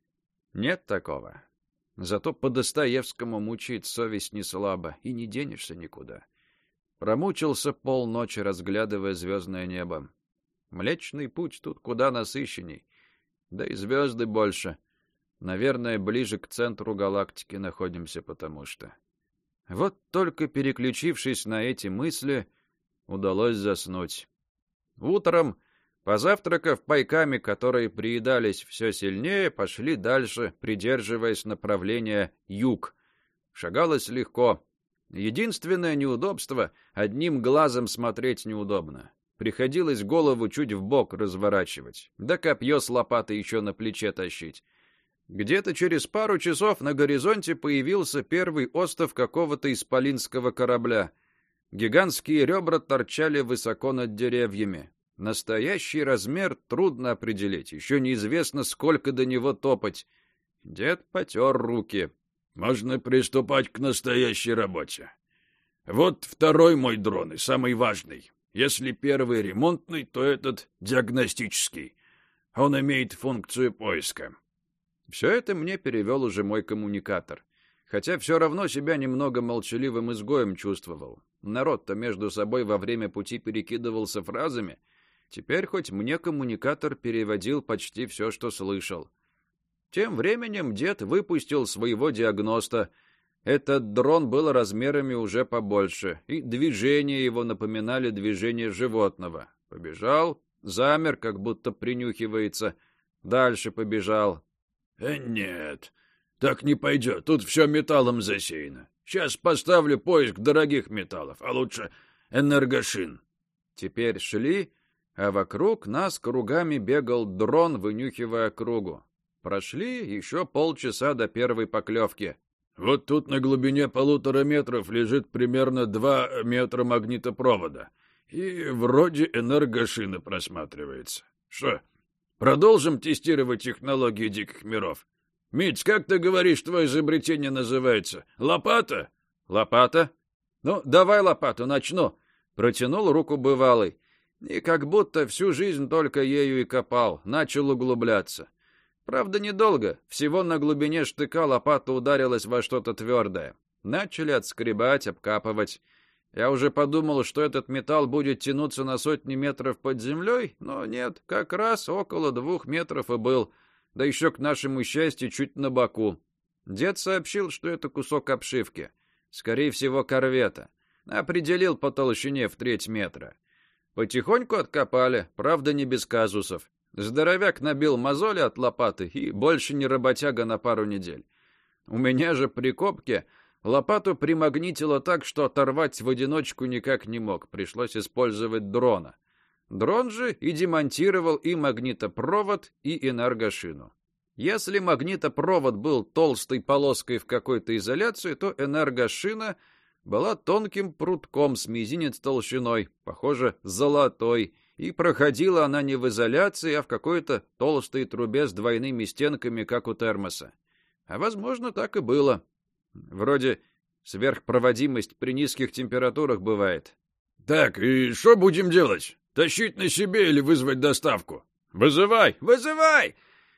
нет такого. Зато по Достоевскому мучить совесть не слабо, и не денешься никуда. Промучился полночи, разглядывая звездное небо. Млечный путь тут куда насыщенней, да и звезды больше. Наверное, ближе к центру галактики находимся, потому что... Вот только переключившись на эти мысли, удалось заснуть. Утром, позавтракав пайками, которые приедались все сильнее, пошли дальше, придерживаясь направления юг. Шагалось легко. Единственное неудобство — одним глазом смотреть неудобно. Приходилось голову чуть вбок разворачивать, да копье с лопатой еще на плече тащить. Где-то через пару часов на горизонте появился первый остов какого-то исполинского корабля. Гигантские ребра торчали высоко над деревьями. Настоящий размер трудно определить, еще неизвестно, сколько до него топать. Дед потер руки. Можно приступать к настоящей работе. Вот второй мой дрон и самый важный. Если первый ремонтный, то этот диагностический. Он имеет функцию поиска. Все это мне перевел уже мой коммуникатор. Хотя все равно себя немного молчаливым изгоем чувствовал. Народ-то между собой во время пути перекидывался фразами. Теперь хоть мне коммуникатор переводил почти все, что слышал. Тем временем дед выпустил своего диагноста. Этот дрон был размерами уже побольше, и движения его напоминали движение животного. Побежал, замер, как будто принюхивается. Дальше побежал. «Э, нет, так не пойдет, тут все металлом засеяно. Сейчас поставлю поиск дорогих металлов, а лучше энергошин». Теперь шли, а вокруг нас кругами бегал дрон, вынюхивая кругу. Прошли еще полчаса до первой поклевки. «Вот тут на глубине полутора метров лежит примерно два метра магнитопровода, и вроде энергошина просматривается. Что, продолжим тестировать технологии диких миров? Митц, как ты говоришь, твое изобретение называется? Лопата?» «Лопата? Ну, давай лопату, начну». Протянул руку бывалый. И как будто всю жизнь только ею и копал. Начал углубляться. Правда, недолго. Всего на глубине штыка лопата ударилась во что-то твердое. Начали отскребать, обкапывать. Я уже подумал, что этот металл будет тянуться на сотни метров под землей, но нет, как раз около двух метров и был. Да еще, к нашему счастью, чуть на боку. Дед сообщил, что это кусок обшивки. Скорее всего, корвета. Определил по толщине в треть метра. Потихоньку откопали, правда, не без казусов. Здоровяк набил мозоли от лопаты и больше не работяга на пару недель. У меня же при копке лопату примагнитило так, что оторвать в одиночку никак не мог. Пришлось использовать дрона. Дрон же и демонтировал и магнитопровод, и энергошину. Если магнитопровод был толстой полоской в какой-то изоляции, то энергошина была тонким прутком с мизинец толщиной, похоже, золотой, и проходила она не в изоляции, а в какой-то толстой трубе с двойными стенками, как у термоса. А возможно, так и было. Вроде сверхпроводимость при низких температурах бывает. Так, и что будем делать? Тащить на себе или вызвать доставку? Вызывай, вызывай!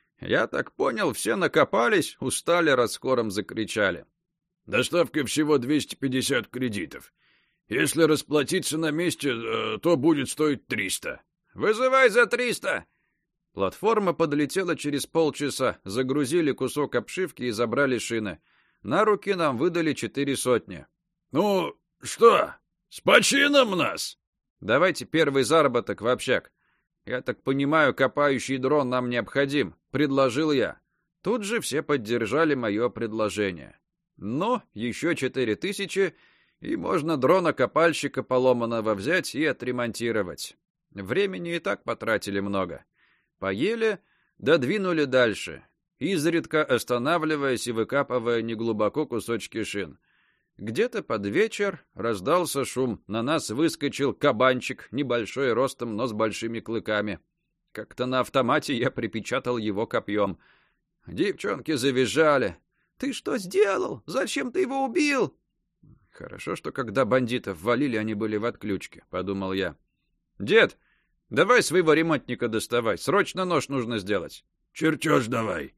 Я так понял, все накопались, устали, раскором закричали. Доставка всего двести пятьдесят кредитов. Если расплатиться на месте, то будет стоить триста. Вызывай за триста! Платформа подлетела через полчаса, загрузили кусок обшивки и забрали шины. На руки нам выдали четыре сотни. Ну, что, с почином нас? Давайте первый заработок в общак. Я так понимаю, копающий дрон нам необходим, предложил я. Тут же все поддержали мое предложение. Но еще четыре тысячи, и можно дрона-копальщика поломанного взять и отремонтировать. Времени и так потратили много. Поели, додвинули дальше, изредка останавливаясь и выкапывая неглубоко кусочки шин. Где-то под вечер раздался шум. На нас выскочил кабанчик, небольшой ростом, но с большими клыками. Как-то на автомате я припечатал его копьем. Девчонки завизжали. «Ты что сделал? Зачем ты его убил?» Хорошо, что когда бандитов валили, они были в отключке, подумал я. «Дед, давай своего ремонтника доставай. Срочно нож нужно сделать». «Чертеж давай».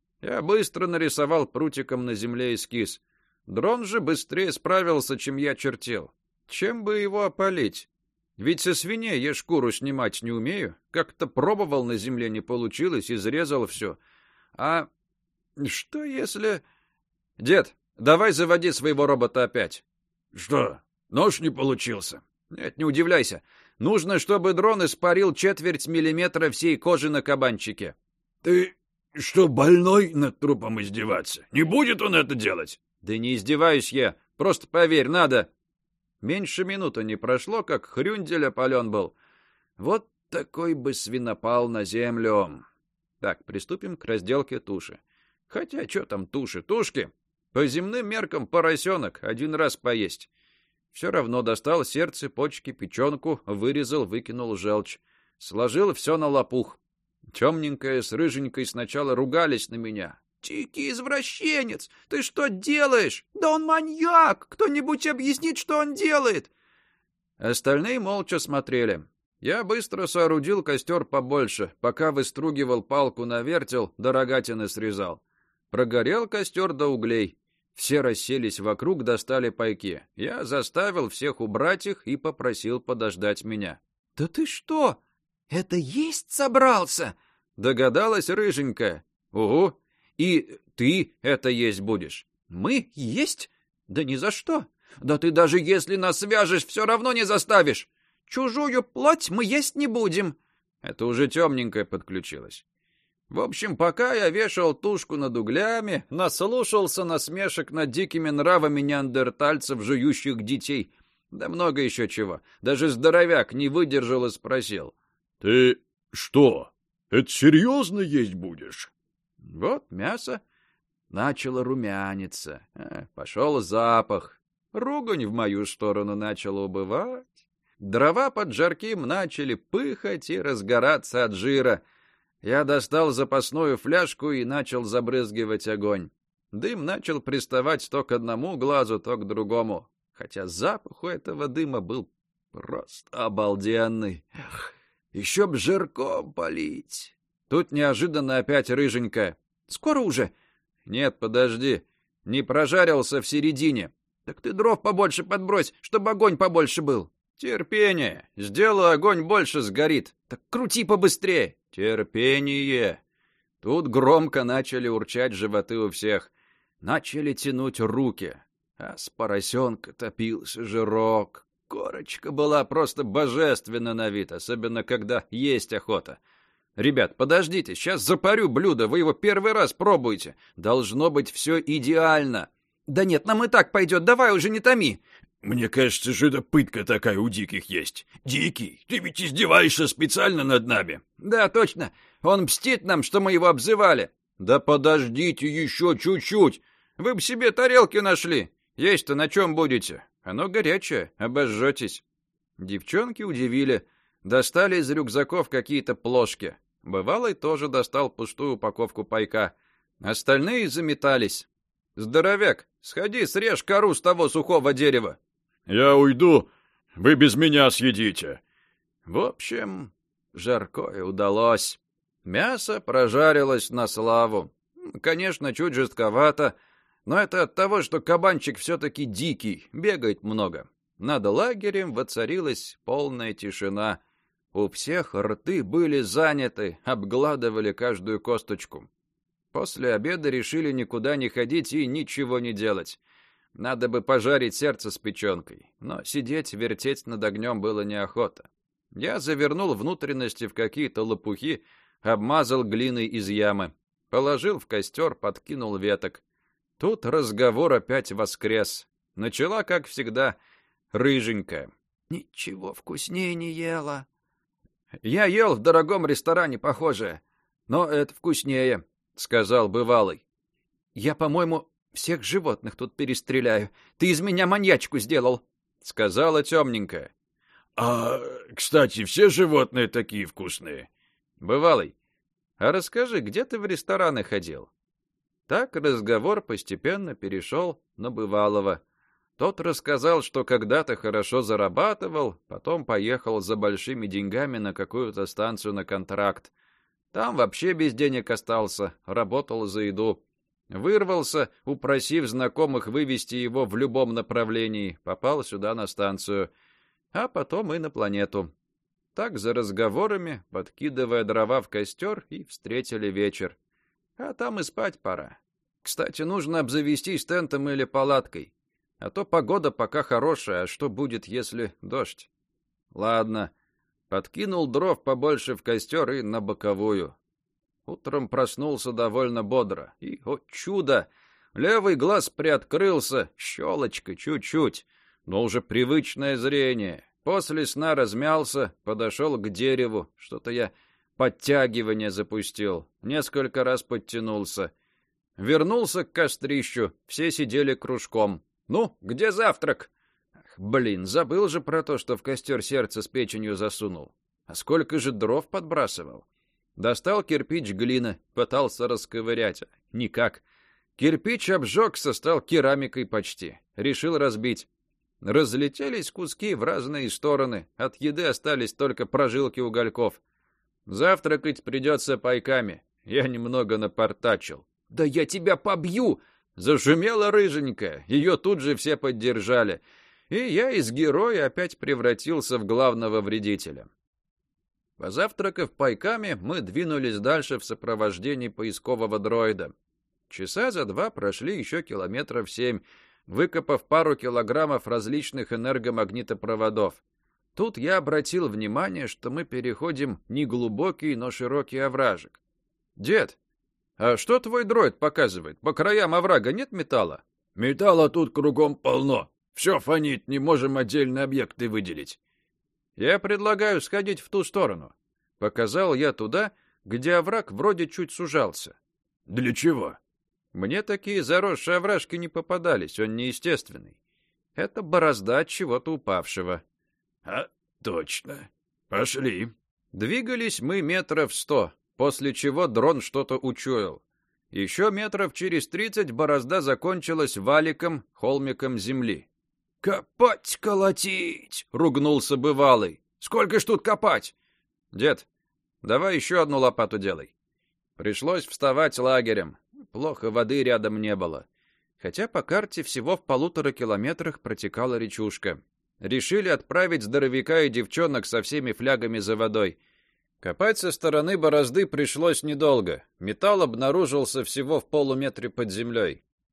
Я быстро нарисовал прутиком на земле эскиз. Дрон же быстрее справился, чем я чертил. Чем бы его опалить? Ведь со свиней я шкуру снимать не умею. Как-то пробовал, на земле не получилось, изрезал все. А что если... Дед, давай заводи своего робота опять. Что, нож не получился? Нет, не удивляйся. Нужно, чтобы дрон испарил четверть миллиметра всей кожи на кабанчике. Ты что, больной над трупом издеваться? Не будет он это делать? Да не издеваюсь я. Просто поверь, надо. Меньше минуты не прошло, как хрюндель опален был. Вот такой бы свинопал на землю. Так, приступим к разделке туши. Хотя, что там туши? Тушки? По земным меркам поросенок, один раз поесть. Все равно достал сердце, почки, печенку, вырезал, выкинул желчь. Сложил все на лопух. Темненькая с рыженькой сначала ругались на меня. «Дикий извращенец! Ты что делаешь? Да он маньяк! Кто-нибудь объяснит, что он делает!» Остальные молча смотрели. Я быстро соорудил костер побольше, пока выстругивал палку на вертел, да рогатины срезал. Прогорел костер до углей. Все расселись вокруг, достали пайки. Я заставил всех убрать их и попросил подождать меня. «Да ты что? Это есть собрался?» Догадалась рыженькая. «Угу. И ты это есть будешь». «Мы есть? Да ни за что. Да ты даже если нас свяжешь, все равно не заставишь. Чужую плоть мы есть не будем». Это уже темненькая подключилась. В общем, пока я вешал тушку над углями, наслушался насмешек над дикими нравами неандертальцев, жующих детей. Да много еще чего. Даже здоровяк не выдержал и спросил. «Ты что, это серьезно есть будешь?» Вот мясо начало румяниться. А, пошел запах. Ругань в мою сторону начала убывать. Дрова под жарким начали пыхать и разгораться от жира. Я достал запасную фляжку и начал забрызгивать огонь. Дым начал приставать то к одному глазу, то к другому. Хотя запах у этого дыма был просто обалденный. Эх, еще б жирком полить. Тут неожиданно опять рыженькая. «Скоро уже?» «Нет, подожди. Не прожарился в середине». «Так ты дров побольше подбрось, чтобы огонь побольше был». «Терпение. Сделаю, огонь больше сгорит». «Так крути побыстрее». «Терпение». Тут громко начали урчать животы у всех. Начали тянуть руки. А с поросенка топился жирок. Корочка была просто божественна на вид, особенно когда есть охота. Ребят, подождите, сейчас запарю блюдо, вы его первый раз пробуете. Должно быть все идеально. Да нет, нам и так пойдет, давай уже не томи. Мне кажется, что это пытка такая у диких есть. Дикий, ты ведь издеваешься специально над нами. Да, точно. Он мстит нам, что мы его обзывали. Да подождите еще чуть-чуть. Вы бы себе тарелки нашли. Есть-то на чем будете? Оно горячее, обожжетесь. Девчонки удивили. Достали из рюкзаков какие-то плошки. Бывалый тоже достал пустую упаковку пайка. Остальные заметались. Здоровяк, сходи, срежь кору с того сухого дерева. Я уйду, вы без меня съедите. В общем, жаркое удалось. Мясо прожарилось на славу. Конечно, чуть жестковато, но это от того, что кабанчик все-таки дикий, бегает много. Над лагерем воцарилась полная тишина. У всех рты были заняты, обгладывали каждую косточку. После обеда решили никуда не ходить и ничего не делать. Надо бы пожарить сердце с печенкой, но сидеть, вертеть над огнем было неохота. Я завернул внутренности в какие-то лопухи, обмазал глиной из ямы, положил в костер, подкинул веток. Тут разговор опять воскрес. Начала, как всегда, рыженькая. «Ничего вкуснее не ела». «Я ел в дорогом ресторане похожее, но это вкуснее», — сказал бывалый. «Я, по-моему, всех животных тут перестреляю. Ты из меня маньячку сделал», — сказала темненькая. «А, кстати, все животные такие вкусные?» «Бывалый, а расскажи, где ты в рестораны ходил?» Так разговор постепенно перешел на бывалого. Тот рассказал, что когда-то хорошо зарабатывал, потом поехал за большими деньгами на какую-то станцию на контракт. Там вообще без денег остался, работал за еду. Вырвался, упросив знакомых вывести его в любом направлении, попал сюда на станцию, а потом и на планету. Так за разговорами, подкидывая дрова в костер, и встретили вечер. А там и спать пора. Кстати, нужно обзавестись тентом или палаткой. А то погода пока хорошая, а что будет, если дождь? Ладно, подкинул дров побольше в костер и на боковую. Утром проснулся довольно бодро. И, о чудо, левый глаз приоткрылся, щелочка чуть-чуть, но уже привычное зрение. После сна размялся, подошел к дереву. Что-то я подтягивание запустил. Несколько раз подтянулся. Вернулся к кострищу, все сидели кружком. «Ну, где завтрак?» Ах, блин, забыл же про то, что в костер сердце с печенью засунул. А сколько же дров подбрасывал. Достал кирпич глины, пытался расковырять. Никак. Кирпич обжегся, стал керамикой почти. Решил разбить. Разлетелись куски в разные стороны. От еды остались только прожилки угольков. Завтракать придется пайками. Я немного напортачил. «Да я тебя побью!» Зашумела рыженькая, ее тут же все поддержали, и я из героя опять превратился в главного вредителя. Позавтракав пайками, мы двинулись дальше в сопровождении поискового дроида. Часа за два прошли еще километров семь, выкопав пару килограммов различных энергомагнитопроводов. Тут я обратил внимание, что мы переходим не глубокий, но широкий овражек. «Дед, а что твой дроид показывает? По краям оврага нет металла?» «Металла тут кругом полно. Все фонит, не можем отдельные объекты выделить». «Я предлагаю сходить в ту сторону». Показал я туда, где овраг вроде чуть сужался. «Для чего?» «Мне такие заросшие овражки не попадались, он неестественный. Это борозда от чего-то упавшего». «А, точно. Пошли». Двигались мы метров сто. После чего дрон что-то учуял. Еще метров через тридцать борозда закончилась валиком, холмиком земли. «Копать, колотить!» — ругнулся бывалый. «Сколько ж тут копать?» «Дед, давай еще одну лопату делай». Пришлось вставать лагерем. Плохо воды рядом не было. Хотя по карте всего в полутора километрах протекала речушка. Решили отправить здоровяка и девчонок со всеми флягами за водой. Копать со стороны борозды пришлось недолго. Металл обнаружился всего в полуметре под землей.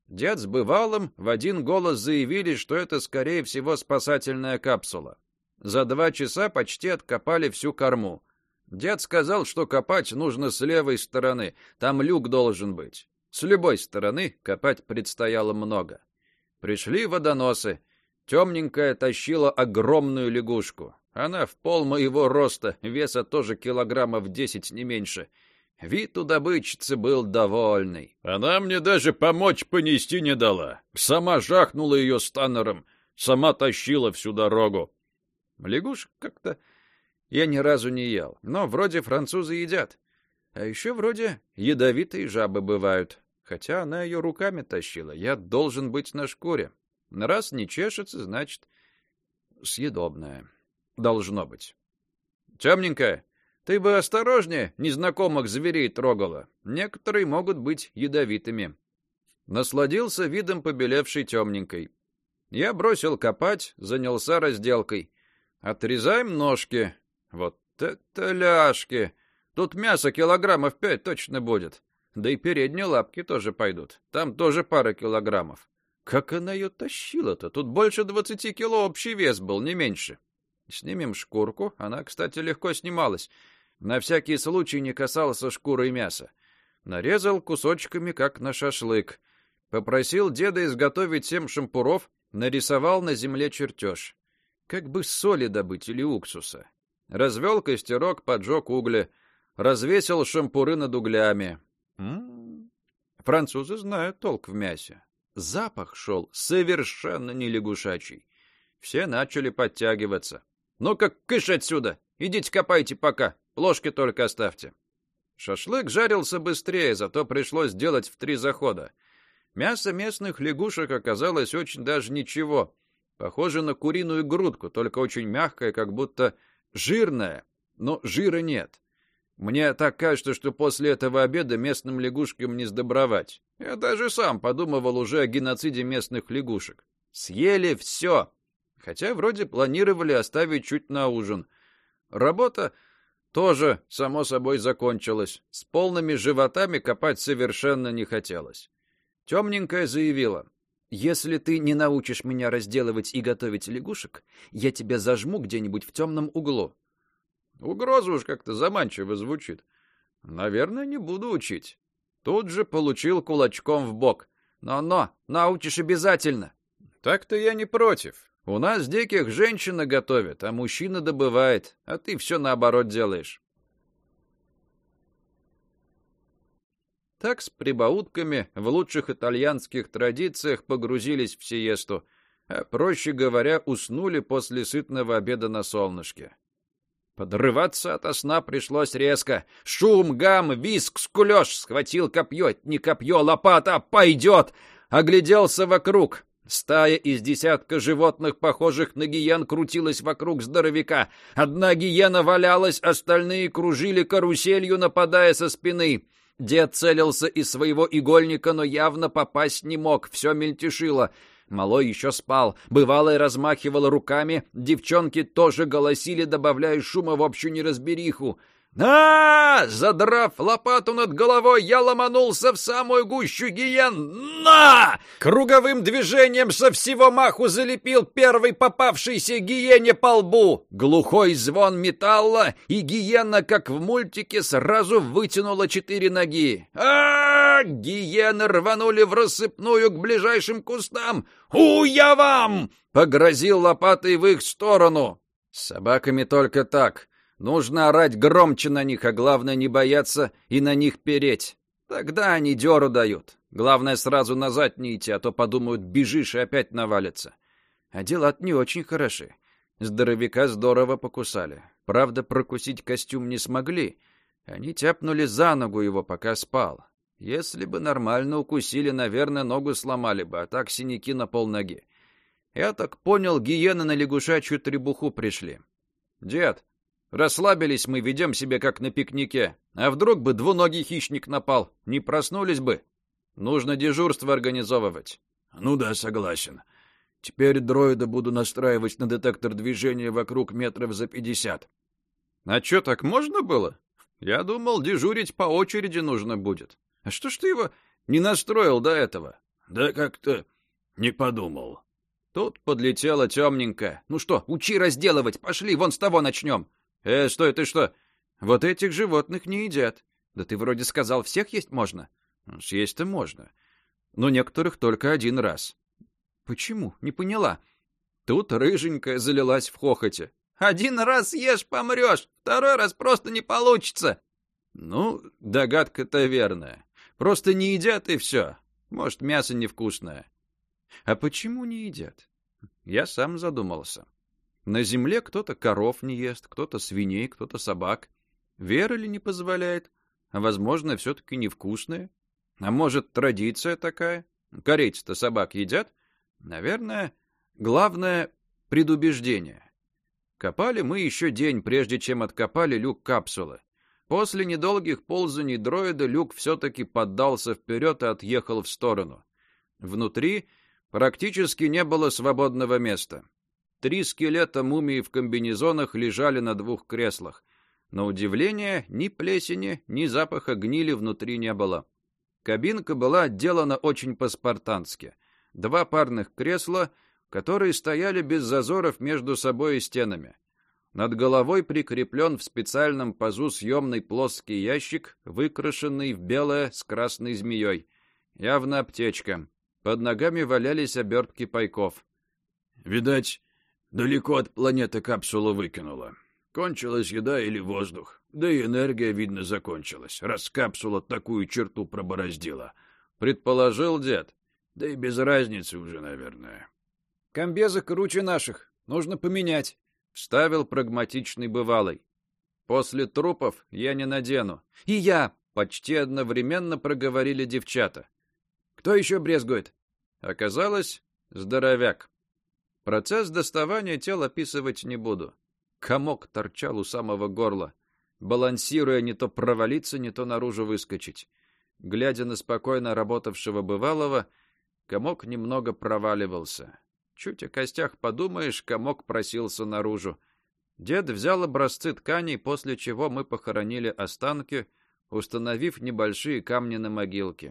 Дед с бывалым в один голос заявили, что это, скорее всего, спасательная капсула. За два часа почти откопали всю корму. Дед сказал, что копать нужно с левой стороны, там люк должен быть. С любой стороны копать предстояло много. Пришли водоносы. Темненькая тащила огромную лягушку. Она в пол моего роста, веса тоже килограммов десять, не меньше. Вид у добычицы был довольный. Она мне даже помочь понести не дала. Сама жахнула ее станером, сама тащила всю дорогу. Лягушек как-то я ни разу не ел, но вроде французы едят. А еще вроде ядовитые жабы бывают. Хотя она ее руками тащила, я должен быть на шкуре. Раз не чешется, значит, съедобная. Должно быть. Темненькая, ты бы осторожнее незнакомых зверей трогала. Некоторые могут быть ядовитыми. Насладился видом побелевшей темненькой. Я бросил копать, занялся разделкой. Отрезаем ножки. Вот это ляжки! Тут мясо килограммов пять точно будет. Да и передние лапки тоже пойдут. Там тоже пара килограммов. Как она ее тащила-то? Тут больше двадцати кило общий вес был, не меньше. Снимем шкурку. Она, кстати, легко снималась. На всякий случай не касался шкуры и мяса. Нарезал кусочками, как на шашлык. Попросил деда изготовить семь шампуров, нарисовал на земле чертеж. Как бы соли добыть или уксуса. Развел костерок, поджег угли. Развесил шампуры над углями. М-м-м. Французы знают толк в мясе. Запах шел совершенно не лягушачий. Все начали подтягиваться. «Ну-ка, кыш отсюда! Идите копайте пока, ложки только оставьте». Шашлык жарился быстрее, зато пришлось делать в три захода. Мясо местных лягушек оказалось очень даже ничего. Похоже на куриную грудку, только очень мягкое, как будто жирное, но жира нет. Мне так кажется, что после этого обеда местным лягушкам не сдобровать. Я даже сам подумывал уже о геноциде местных лягушек. Съели все. Хотя вроде планировали оставить чуть на ужин. Работа тоже, само собой, закончилась. С полными животами копать совершенно не хотелось. Темненькая заявила: «Если ты не научишь меня разделывать и готовить лягушек, я тебя зажму где-нибудь в темном углу». Угроза уж как-то заманчиво звучит. Наверное, не буду учить. Тут же получил кулачком в бок. «Но-но, научишь обязательно». Так-то я не против. У нас диких женщина готовит, а мужчина добывает, а ты все наоборот делаешь. Так с прибаутками в лучших итальянских традициях погрузились в сиесту, а, проще говоря, уснули после сытного обеда на солнышке. Подрываться ото сна пришлось резко. Шум, гам, визг, скулёж. Схватил копье, не копье, лопата, пойдет. Огляделся вокруг. Стая из десятка животных, похожих на гиен, крутилась вокруг здоровяка. Одна гиена валялась, остальные кружили каруселью, нападая со спины. Дед целился из своего игольника, но явно попасть не мог, все мельтешило. Малой еще спал, бывалая размахивала руками, девчонки тоже голосили, добавляя шума в общую неразбериху. «На!» Задрав лопату над головой, я ломанулся в самую гущу гиен. «На!» Круговым движением со всего маху залепил первой попавшейся гиене по лбу. Глухой звон металла, и гиена, как в мультике, сразу вытянула четыре ноги. а Гиены рванули в рассыпную к ближайшим кустам. «У-я вам!» Погрозил лопатой в их сторону. С собаками только так. Нужно орать громче на них, а главное не бояться и на них переть. Тогда они дёру дают. Главное сразу назад не идти, а то подумают, бежишь и опять навалятся. А дела-то не очень хороши. Здоровяка здорово покусали. Правда, прокусить костюм не смогли. Они тяпнули за ногу его, пока спал. Если бы нормально укусили, наверное, ногу сломали бы, а так синяки на полноги. Я так понял, гиены на лягушачью требуху пришли. Дед, расслабились мы, ведем себя как на пикнике. А вдруг бы двуногий хищник напал? Не проснулись бы? Нужно дежурство организовывать. Ну да, согласен. Теперь дроида буду настраивать на детектор движения вокруг метров за пятьдесят. А чё, так можно было? Я думал, дежурить по очереди нужно будет. А что ж ты его не настроил до этого? Да как-то не подумал. Тут подлетела темненькая. Ну что, учи разделывать, пошли, вон с того начнем. Э, стой, ты что? Вот этих животных не едят. Да ты вроде сказал, всех есть можно. Съесть-то можно. Но некоторых только один раз. Почему? Не поняла. Тут рыженькая залилась в хохоте. Один раз ешь, помрешь, второй раз просто не получится. Ну, догадка-то верная. Просто не едят и все. Может, мясо невкусное. А почему не едят? Я сам задумался. На земле кто-то коров не ест, кто-то свиней, кто-то собак. Вера ли не позволяет? А, возможно, все-таки невкусные. А может, традиция такая? Корейцы-то собак едят? Наверное, главное — предубеждение. Копали мы еще день, прежде чем откопали люк капсулы. После недолгих ползаний дроида люк все-таки поддался вперед и отъехал в сторону. Внутри практически не было свободного места. Три скелета мумии в комбинезонах лежали на двух креслах. На удивление, ни плесени, ни запаха гнили внутри не было. Кабинка была отделана очень по-спартански. Два парных кресла, которые стояли без зазоров между собой и стенами. Над головой прикреплен в специальном пазу съемный плоский ящик, выкрашенный в белое с красной змеей. Явно аптечка. Под ногами валялись обертки пайков. Видать, далеко от планеты капсулу выкинула. Кончилась еда или воздух. Да и энергия, видно, закончилась, раз капсула такую черту пробороздила. Предположил дед. Да и без разницы уже, наверное. Комбезы круче наших. Нужно поменять. Вставил прагматичный бывалый. После трупов я не надену. И я! Почти одновременно проговорили девчата. Кто еще брезгует? Оказалось, здоровяк. Процесс доставания тел описывать не буду. Комок торчал у самого горла, балансируя не то провалиться, не то наружу выскочить. Глядя на спокойно работавшего бывалого, комок немного проваливался. Чуть о костях подумаешь, комок просился наружу. Дед взял образцы тканей, после чего мы похоронили останки, установив небольшие камни на могилке.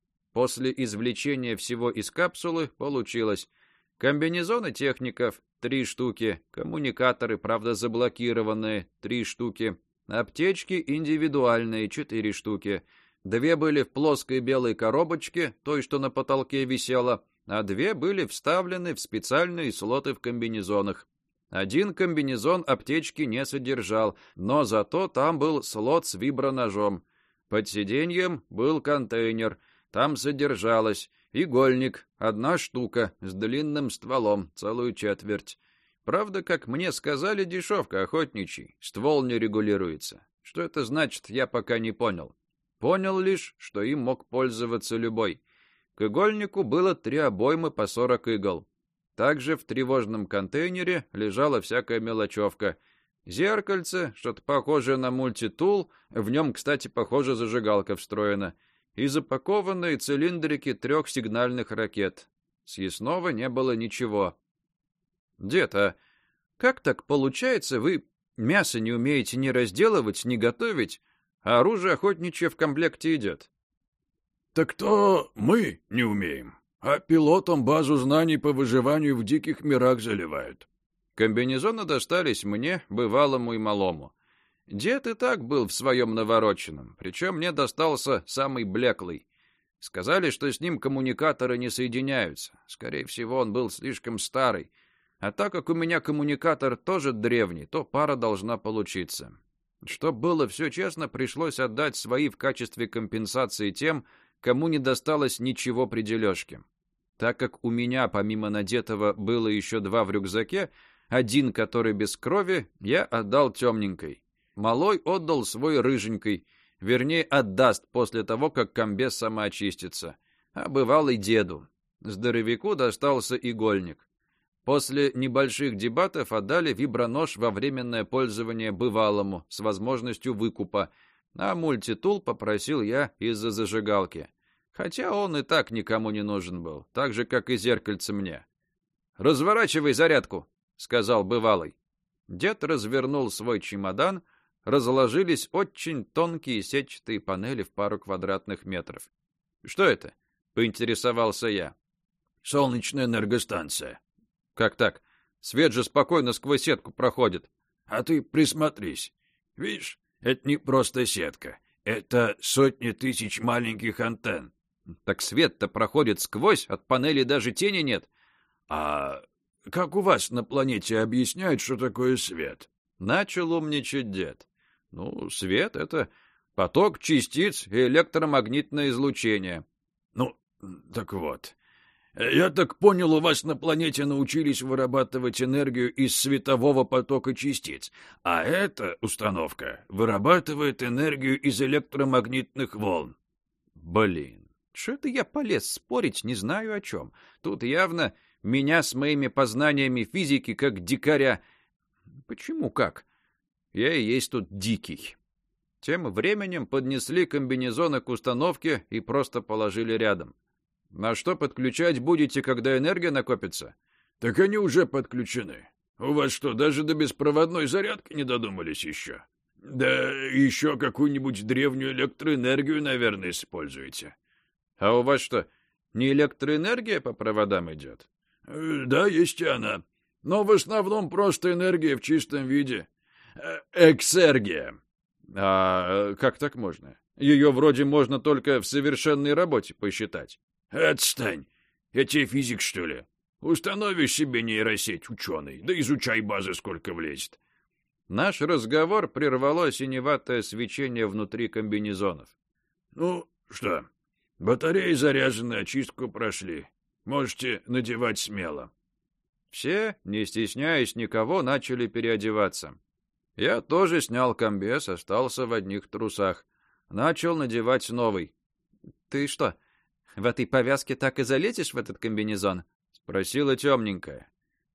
После извлечения всего из капсулы получилось: комбинезоны техников — три штуки, коммуникаторы, правда заблокированные — три штуки, аптечки индивидуальные — четыре штуки. Две были в плоской белой коробочке, той, что на потолке висела, а две были вставлены в специальные слоты в комбинезонах. Один комбинезон аптечки не содержал, но зато там был слот с виброножом. Под сиденьем был контейнер, там содержалось игольник, одна штука, с длинным стволом, целую четверть. Правда, как мне сказали, дешевка охотничий, ствол не регулируется. Что это значит, я пока не понял. Понял лишь, что им мог пользоваться любой. К игольнику было три обоймы по сорок игл. Также в тревожном контейнере лежала всякая мелочевка. Зеркальце, что-то похожее на мультитул, в нем, кстати, похоже, зажигалка встроена, и запакованные цилиндрики трех сигнальных ракет. Съестного не было ничего. Дед, а как так получается, вы мясо не умеете ни разделывать, ни готовить, а оружие охотничье в комплекте идет? Так то мы не умеем, а пилотам базу знаний по выживанию в диких мирах заливают. Комбинезоны достались мне, бывалому и малому. Дед и так был в своем навороченном, причем мне достался самый блеклый. Сказали, что с ним коммуникаторы не соединяются. Скорее всего, он был слишком старый. А так как у меня коммуникатор тоже древний, то пара должна получиться. Чтоб было все честно, пришлось отдать свои в качестве компенсации тем, кому не досталось ничего при дележке. Так как у меня, помимо надетого, было еще два в рюкзаке, один, который без крови, я отдал темненькой. Малой отдал свой рыженькой, вернее, отдаст после того, как комбез сама очистится. А бывалый деду. Здоровяку достался игольник. После небольших дебатов отдали вибронож во временное пользование бывалому с возможностью выкупа, а мультитул попросил я из-за зажигалки. Хотя он и так никому не нужен был, так же, как и зеркальце мне. «Разворачивай зарядку», — сказал бывалый. Дед развернул свой чемодан, разложились очень тонкие сетчатые панели в пару квадратных метров. «Что это?» — поинтересовался я. Солнечная энергостанция. Как так? Свет же спокойно сквозь сетку проходит. А ты присмотрись. Видишь, это не просто сетка. Это сотни тысяч маленьких антенн. Так свет-то проходит сквозь, от панели даже тени нет. А как у вас на планете объясняют, что такое свет? Начал умничать дед. Ну, свет — это поток частиц и электромагнитное излучение. Ну, так вот. Я так понял, у вас на планете научились вырабатывать энергию из светового потока частиц, а эта установка вырабатывает энергию из электромагнитных волн. Блин, что это я полез спорить, не знаю о чем. Тут явно меня с моими познаниями физики как дикаря. Почему как? Я и есть тут дикий. Тем временем поднесли комбинезоны к установке и просто положили рядом. На что подключать будете, когда энергия накопится? Так они уже подключены. У вас что, даже до беспроводной зарядки не додумались еще? Да еще какую-нибудь древнюю электроэнергию, наверное, используете. А у вас что, не электроэнергия по проводам идет? Э, да, есть и она. Но в основном просто энергия в чистом виде. Э, эксергия. А как так можно? Ее вроде можно только в совершенной работе посчитать. Отстань. Я тебе физик, что ли? Установишь себе нейросеть, ученый, да изучай базы, сколько влезет. Наш разговор прервало синеватое свечение внутри комбинезонов. Ну, что, батареи заряжены, очистку прошли. Можете надевать смело. Все, не стесняясь никого, начали переодеваться. Я тоже снял комбез, остался в одних трусах. Начал надевать новый. — Ты что, в этой повязке так и залезешь в этот комбинезон? — спросила темненькая.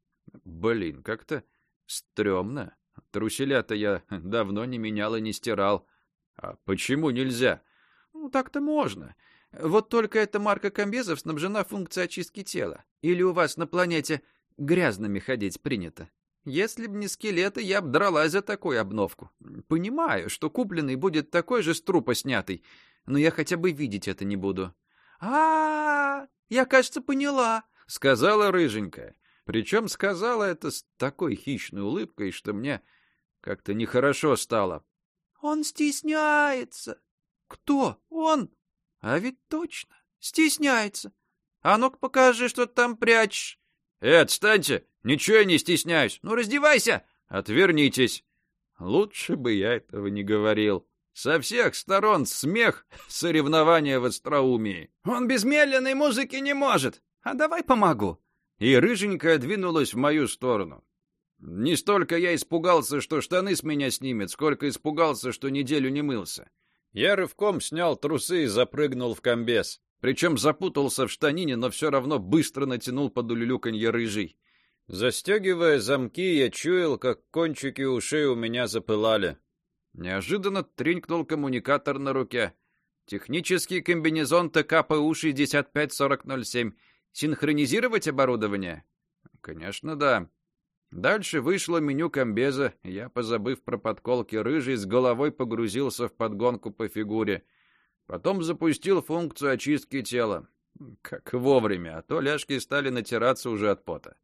Блин, как-то стрёмно. Труселя-то я давно не менял и не стирал. А почему нельзя? Ну, так-то можно. Вот только эта марка комбезов снабжена функцией очистки тела. Или у вас на планете грязными ходить принято? Если б не скелеты, я б дралась за такую обновку. Понимаю, что купленный будет такой же с трупа снятый, но я хотя бы видеть это не буду. А, -а, -а я, кажется, поняла, сказала рыженькая. Причем сказала это с такой хищной улыбкой, что мне как-то нехорошо стало. Он стесняется. Кто? Он? А ведь точно, стесняется. А ну-ка покажи, что ты там прячешь. Э, отстаньте, ничего я не стесняюсь. Ну, раздевайся. Отвернитесь. Лучше бы я этого не говорил. Со всех сторон смех, соревнования в остроумии. Он без медленной музыки не может. А давай помогу. И рыженькая двинулась в мою сторону. Не столько я испугался, что штаны с меня снимет, сколько испугался, что неделю не мылся. Я рывком снял трусы и запрыгнул в комбез. Причем запутался в штанине, но все равно быстро натянул под улюлюканье рыжий. Застегивая замки, я чуял, как кончики ушей у меня запылали. Неожиданно тренькнул коммуникатор на руке. Технический комбинезон ТК-ПУ шестьдесят пять сорок ноль семь. Синхронизировать оборудование? Конечно, да. Дальше вышло меню комбеза, и я, позабыв про подколки рыжий, с головой погрузился в подгонку по фигуре. Потом запустил функцию очистки тела. Как вовремя, а то ляжки стали натираться уже от пота.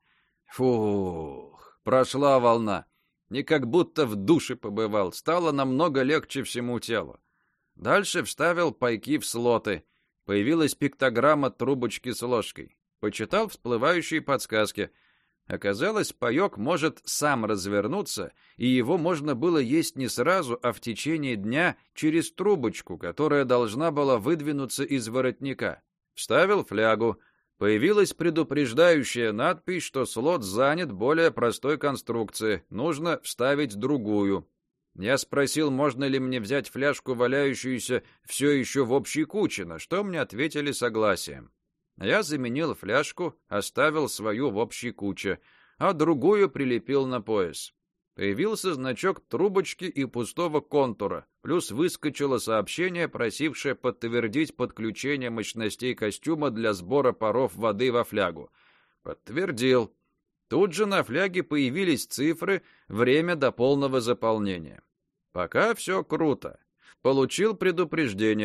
Фух, прошла волна. Не как будто в душе побывал. Стало намного легче всему телу. Дальше вставил пайки в слоты. Появилась пиктограмма трубочки с ложкой. Почитал всплывающие подсказки. Оказалось, паёк может сам развернуться, и его можно было есть не сразу, а в течение дня через трубочку, которая должна была выдвинуться из воротника. Вставил флягу. Появилась предупреждающая надпись, что слот занят более простой конструкцией, нужно вставить другую. Я спросил, можно ли мне взять фляжку, валяющуюся все еще в общей куче, на что мне ответили согласием. Я заменил фляжку, оставил свою в общей куче, а другую прилепил на пояс. Появился значок трубочки и пустого контура, плюс выскочило сообщение, просившее подтвердить подключение мощностей костюма для сбора паров воды во флягу. Подтвердил. Тут же на фляге появились цифры, время до полного заполнения. Пока все круто. Получил предупреждение.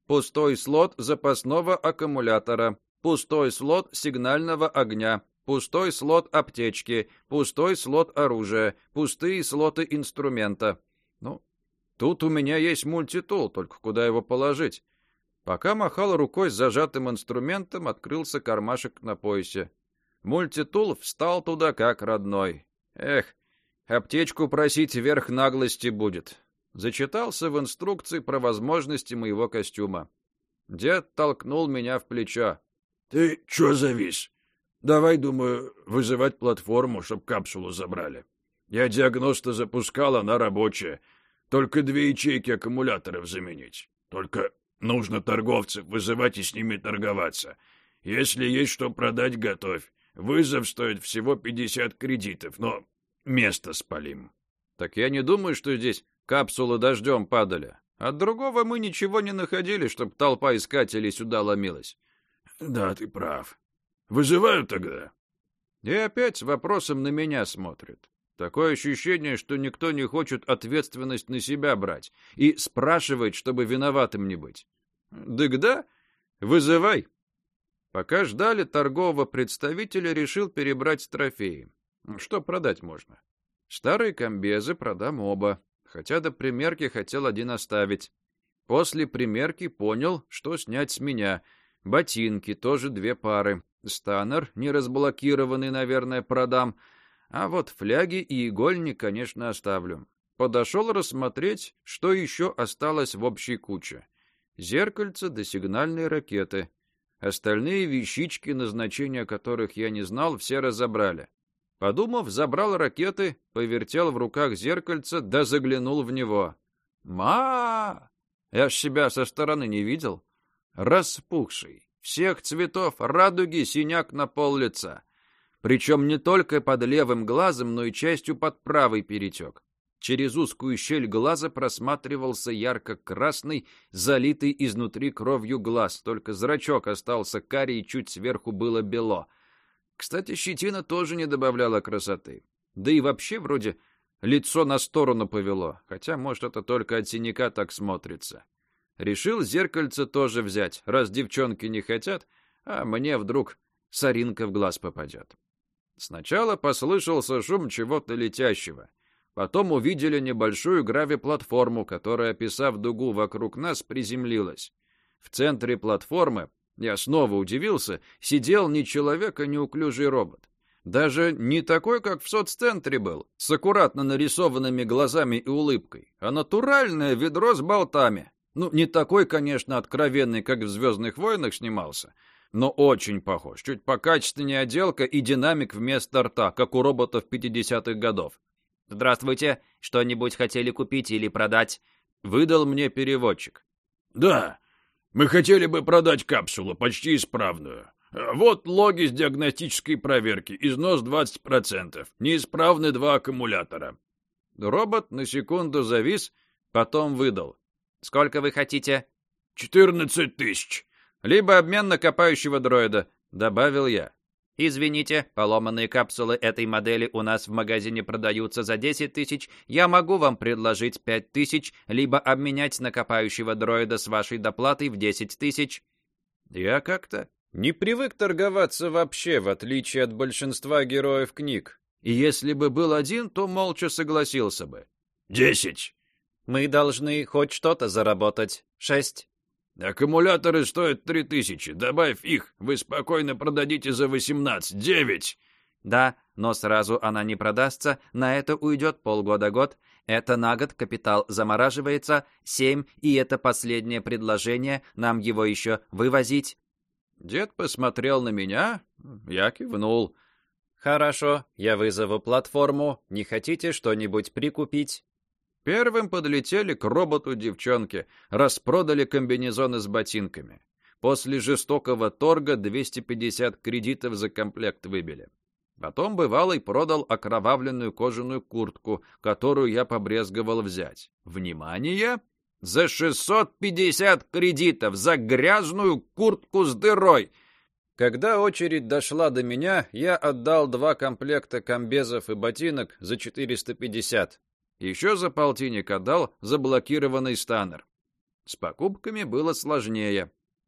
пустой слот запасного аккумулятора, пустой слот сигнального огня, пустой слот аптечки, пустой слот оружия, пустые слоты инструмента. Ну, тут у меня есть мультитул, только куда его положить? Пока махал рукой с зажатым инструментом, открылся кармашек на поясе. Мультитул встал туда как родной. Эх, аптечку просить верх наглости будет. Зачитался в инструкции про возможности моего костюма. Дед толкнул меня в плечо. Ты чё завис? Давай, думаю, вызывать платформу, чтоб капсулу забрали. Я диагноз-то запускал, она рабочая. Только две ячейки аккумуляторов заменить. Только нужно торговцев вызывать и с ними торговаться. Если есть что продать, готовь. Вызов стоит всего пятьдесят кредитов, но место спалим. Так я не думаю, что здесь капсулы дождем падали. От другого мы ничего не находили, чтоб толпа искателей сюда ломилась. Да, ты прав. Вызываю тогда. И опять с вопросом на меня смотрят. Такое ощущение, что никто не хочет ответственность на себя брать и спрашивает, чтобы виноватым не быть. Дык да, вызывай. Пока ждали, торгового представителя решил перебрать трофеи. Что продать можно? Старые комбезы продам оба, хотя до примерки хотел один оставить. После примерки понял, что снять с меня. Ботинки, тоже две пары. Станнер, не разблокированный, наверное, продам. А вот фляги и игольник, конечно, оставлю. Подошел рассмотреть, что еще осталось в общей куче. Зеркальце да сигнальные ракеты. Остальные вещички, назначения которых я не знал, все разобрали. Подумав, забрал ракеты, повертел в руках зеркальце, да заглянул в него. Ма! Я ж себя со стороны не видел. Распухший, всех цветов радуги синяк на пол лица. Причем не только под левым глазом, но и частью под правый перетек. Через узкую щель глаза просматривался ярко-красный, залитый изнутри кровью глаз, только зрачок остался карий, и чуть сверху было бело. Кстати, щетина тоже не добавляла красоты. Да и вообще вроде лицо на сторону повело, хотя, может, это только от синяка так смотрится. Решил зеркальце тоже взять, раз девчонки не хотят, а мне вдруг соринка в глаз попадет. Сначала послышался шум чего-то летящего. Потом увидели небольшую гравиплатформу, которая, описав дугу вокруг нас, приземлилась. В центре платформы, я снова удивился, сидел не человек, а неуклюжий робот. Даже не такой, как в соццентре был, с аккуратно нарисованными глазами и улыбкой, а натуральное ведро с болтами. Ну, не такой, конечно, откровенный, как в «Звездных войнах» снимался, но очень похож. Чуть покачественнее отделка и динамик вместо рта, как у роботов пятидесятых годов. «Здравствуйте. Что-нибудь хотели купить или продать?» — выдал мне переводчик. «Да, мы хотели бы продать капсулу, почти исправную. Вот логи с диагностической проверки, износ двадцать процентов, неисправны два аккумулятора». Робот на секунду завис, потом выдал. «Сколько вы хотите?» «Четырнадцать тысяч». «Либо обмен на копающего дроида», — добавил я. «Извините, поломанные капсулы этой модели у нас в магазине продаются за десять тысяч. Я могу вам предложить пять тысяч, либо обменять на копающего дроида с вашей доплатой в десять тысяч». Я как-то не привык торговаться вообще, в отличие от большинства героев книг. И если бы был один, то молча согласился бы. «Десять». «Мы должны хоть что-то заработать. Шесть». «Аккумуляторы стоят три тысячи. Добавь их, вы спокойно продадите за восемнадцать. Девять». «Да, но сразу она не продастся. На это уйдет полгода-год. Это на год капитал замораживается. Семь, и это последнее предложение. Нам его еще вывозить». Дед посмотрел на меня, я кивнул. «Хорошо, я вызову платформу. Не хотите что-нибудь прикупить?» Первым подлетели к роботу девчонки, распродали комбинезоны с ботинками. После жестокого торга двести пятьдесят кредитов за комплект выбили. Потом бывалый продал окровавленную кожаную куртку, которую я побрезговал взять. Внимание! За шестьсот пятьдесят кредитов за грязную куртку с дырой! Когда очередь дошла до меня, я отдал два комплекта комбезов и ботинок за четыреста пятьдесят. Еще за полтинник отдал заблокированный станнер. С покупками было сложнее.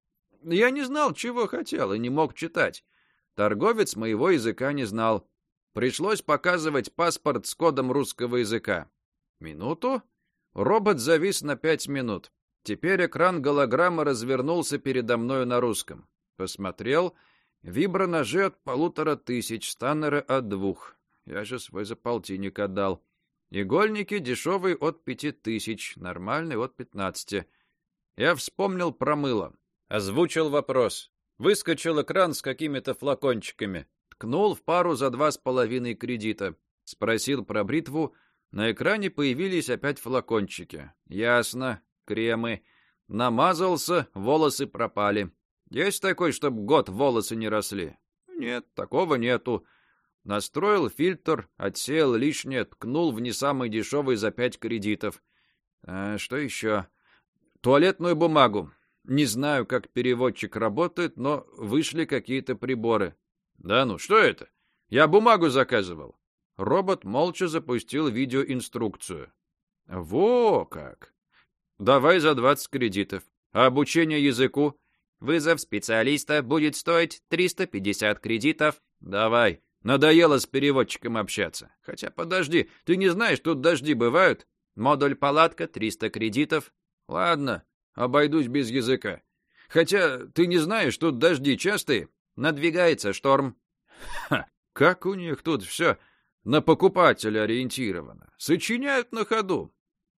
Я не знал, чего хотел, и не мог читать. Торговец моего языка не знал. Пришлось показывать паспорт с кодом русского языка. Минуту. Робот завис на пять минут. Теперь экран голограммы развернулся передо мною на русском. Посмотрел. Виброножи от полутора тысяч, станнеры от двух. Я же свой за полтинник отдал. Игольники дешевые от пяти тысяч, нормальные от пятнадцати. Я вспомнил про мыло. Озвучил вопрос. Выскочил экран с какими-то флакончиками. Ткнул в пару за два с половиной кредита. Спросил про бритву. На экране появились опять флакончики. Ясно. Кремы. Намазался, волосы пропали. Есть такой, чтоб год волосы не росли? Нет, такого нету. Настроил фильтр, отсеял лишнее, ткнул в не самый дешевый за пять кредитов. А что еще? Туалетную бумагу. Не знаю, как переводчик работает, но вышли какие-то приборы. Да ну, что это? Я бумагу заказывал. Робот молча запустил видеоинструкцию. Во как! Давай за двадцать кредитов. А обучение языку? Вызов специалиста будет стоить триста пятьдесят кредитов. Давай. Надоело с переводчиком общаться. Хотя подожди, ты не знаешь, тут дожди бывают? Модуль палатка триста кредитов. Ладно, обойдусь без языка. Хотя ты не знаешь, тут дожди частые. Надвигается шторм. Ха, как у них тут все на покупателя ориентировано. Сочиняют на ходу.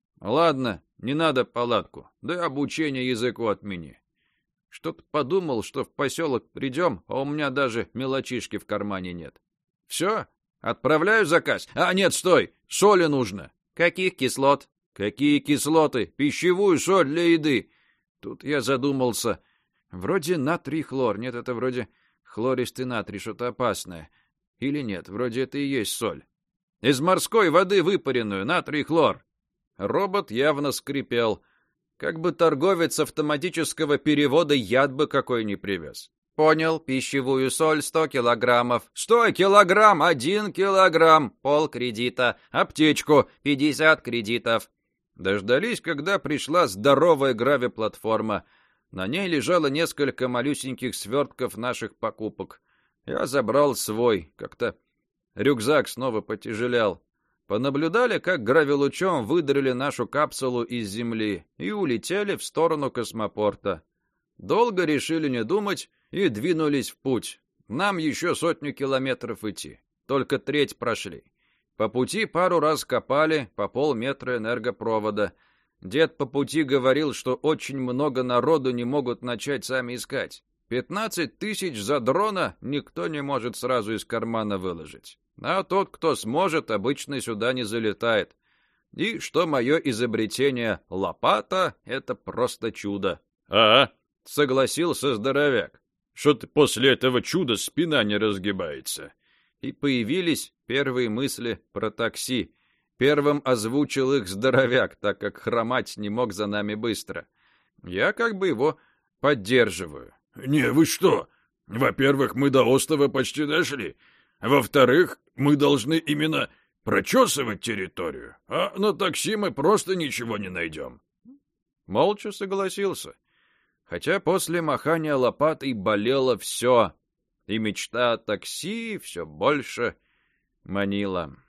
Ладно, не надо палатку. Да обучение языку отмени. Что-то подумал, что в поселок придем, а у меня даже мелочишки в кармане нет. Все? Отправляю заказ? А, нет, стой! Соли нужно. Каких кислот? Какие кислоты? Пищевую соль для еды. Тут я задумался. Вроде натрий хлор. Нет, это вроде хлористый натрий, что-то опасное. Или нет, вроде это и есть соль. Из морской воды выпаренную, натрий хлор. Робот явно скрипел. Как бы торговец автоматического перевода яд бы какой не привез. Понял, пищевую соль сто килограммов. Сто килограмм, один килограмм, пол кредита. Аптечку, пятьдесят кредитов. Дождались, когда пришла здоровая гравиплатформа. На ней лежало несколько малюсеньких свертков наших покупок. Я забрал свой, как-то рюкзак снова потяжелял. Понаблюдали, как гравилучом выдрали нашу капсулу из Земли и улетели в сторону космопорта. Долго решили не думать и двинулись в путь. Нам еще сотню километров идти. Только треть прошли. По пути пару раз копали по полметра энергопровода. Дед по пути говорил, что очень много народу не могут начать сами искать. Пятнадцать тысяч за дрона никто не может сразу из кармана выложить. А тот, кто сможет, обычно сюда не залетает. И что мое изобретение лопата — это просто чудо. — А, — согласился здоровяк. — Что-то после этого чуда спина не разгибается. И появились первые мысли про такси. Первым озвучил их здоровяк, так как хромать не мог за нами быстро. Я как бы его поддерживаю. — Не, вы что? Во-первых, мы до острова почти дошли. Во-вторых, мы должны именно прочесывать территорию, а на такси мы просто ничего не найдем. Молча согласился. Хотя после махания лопатой болело все, и мечта о такси все больше манила.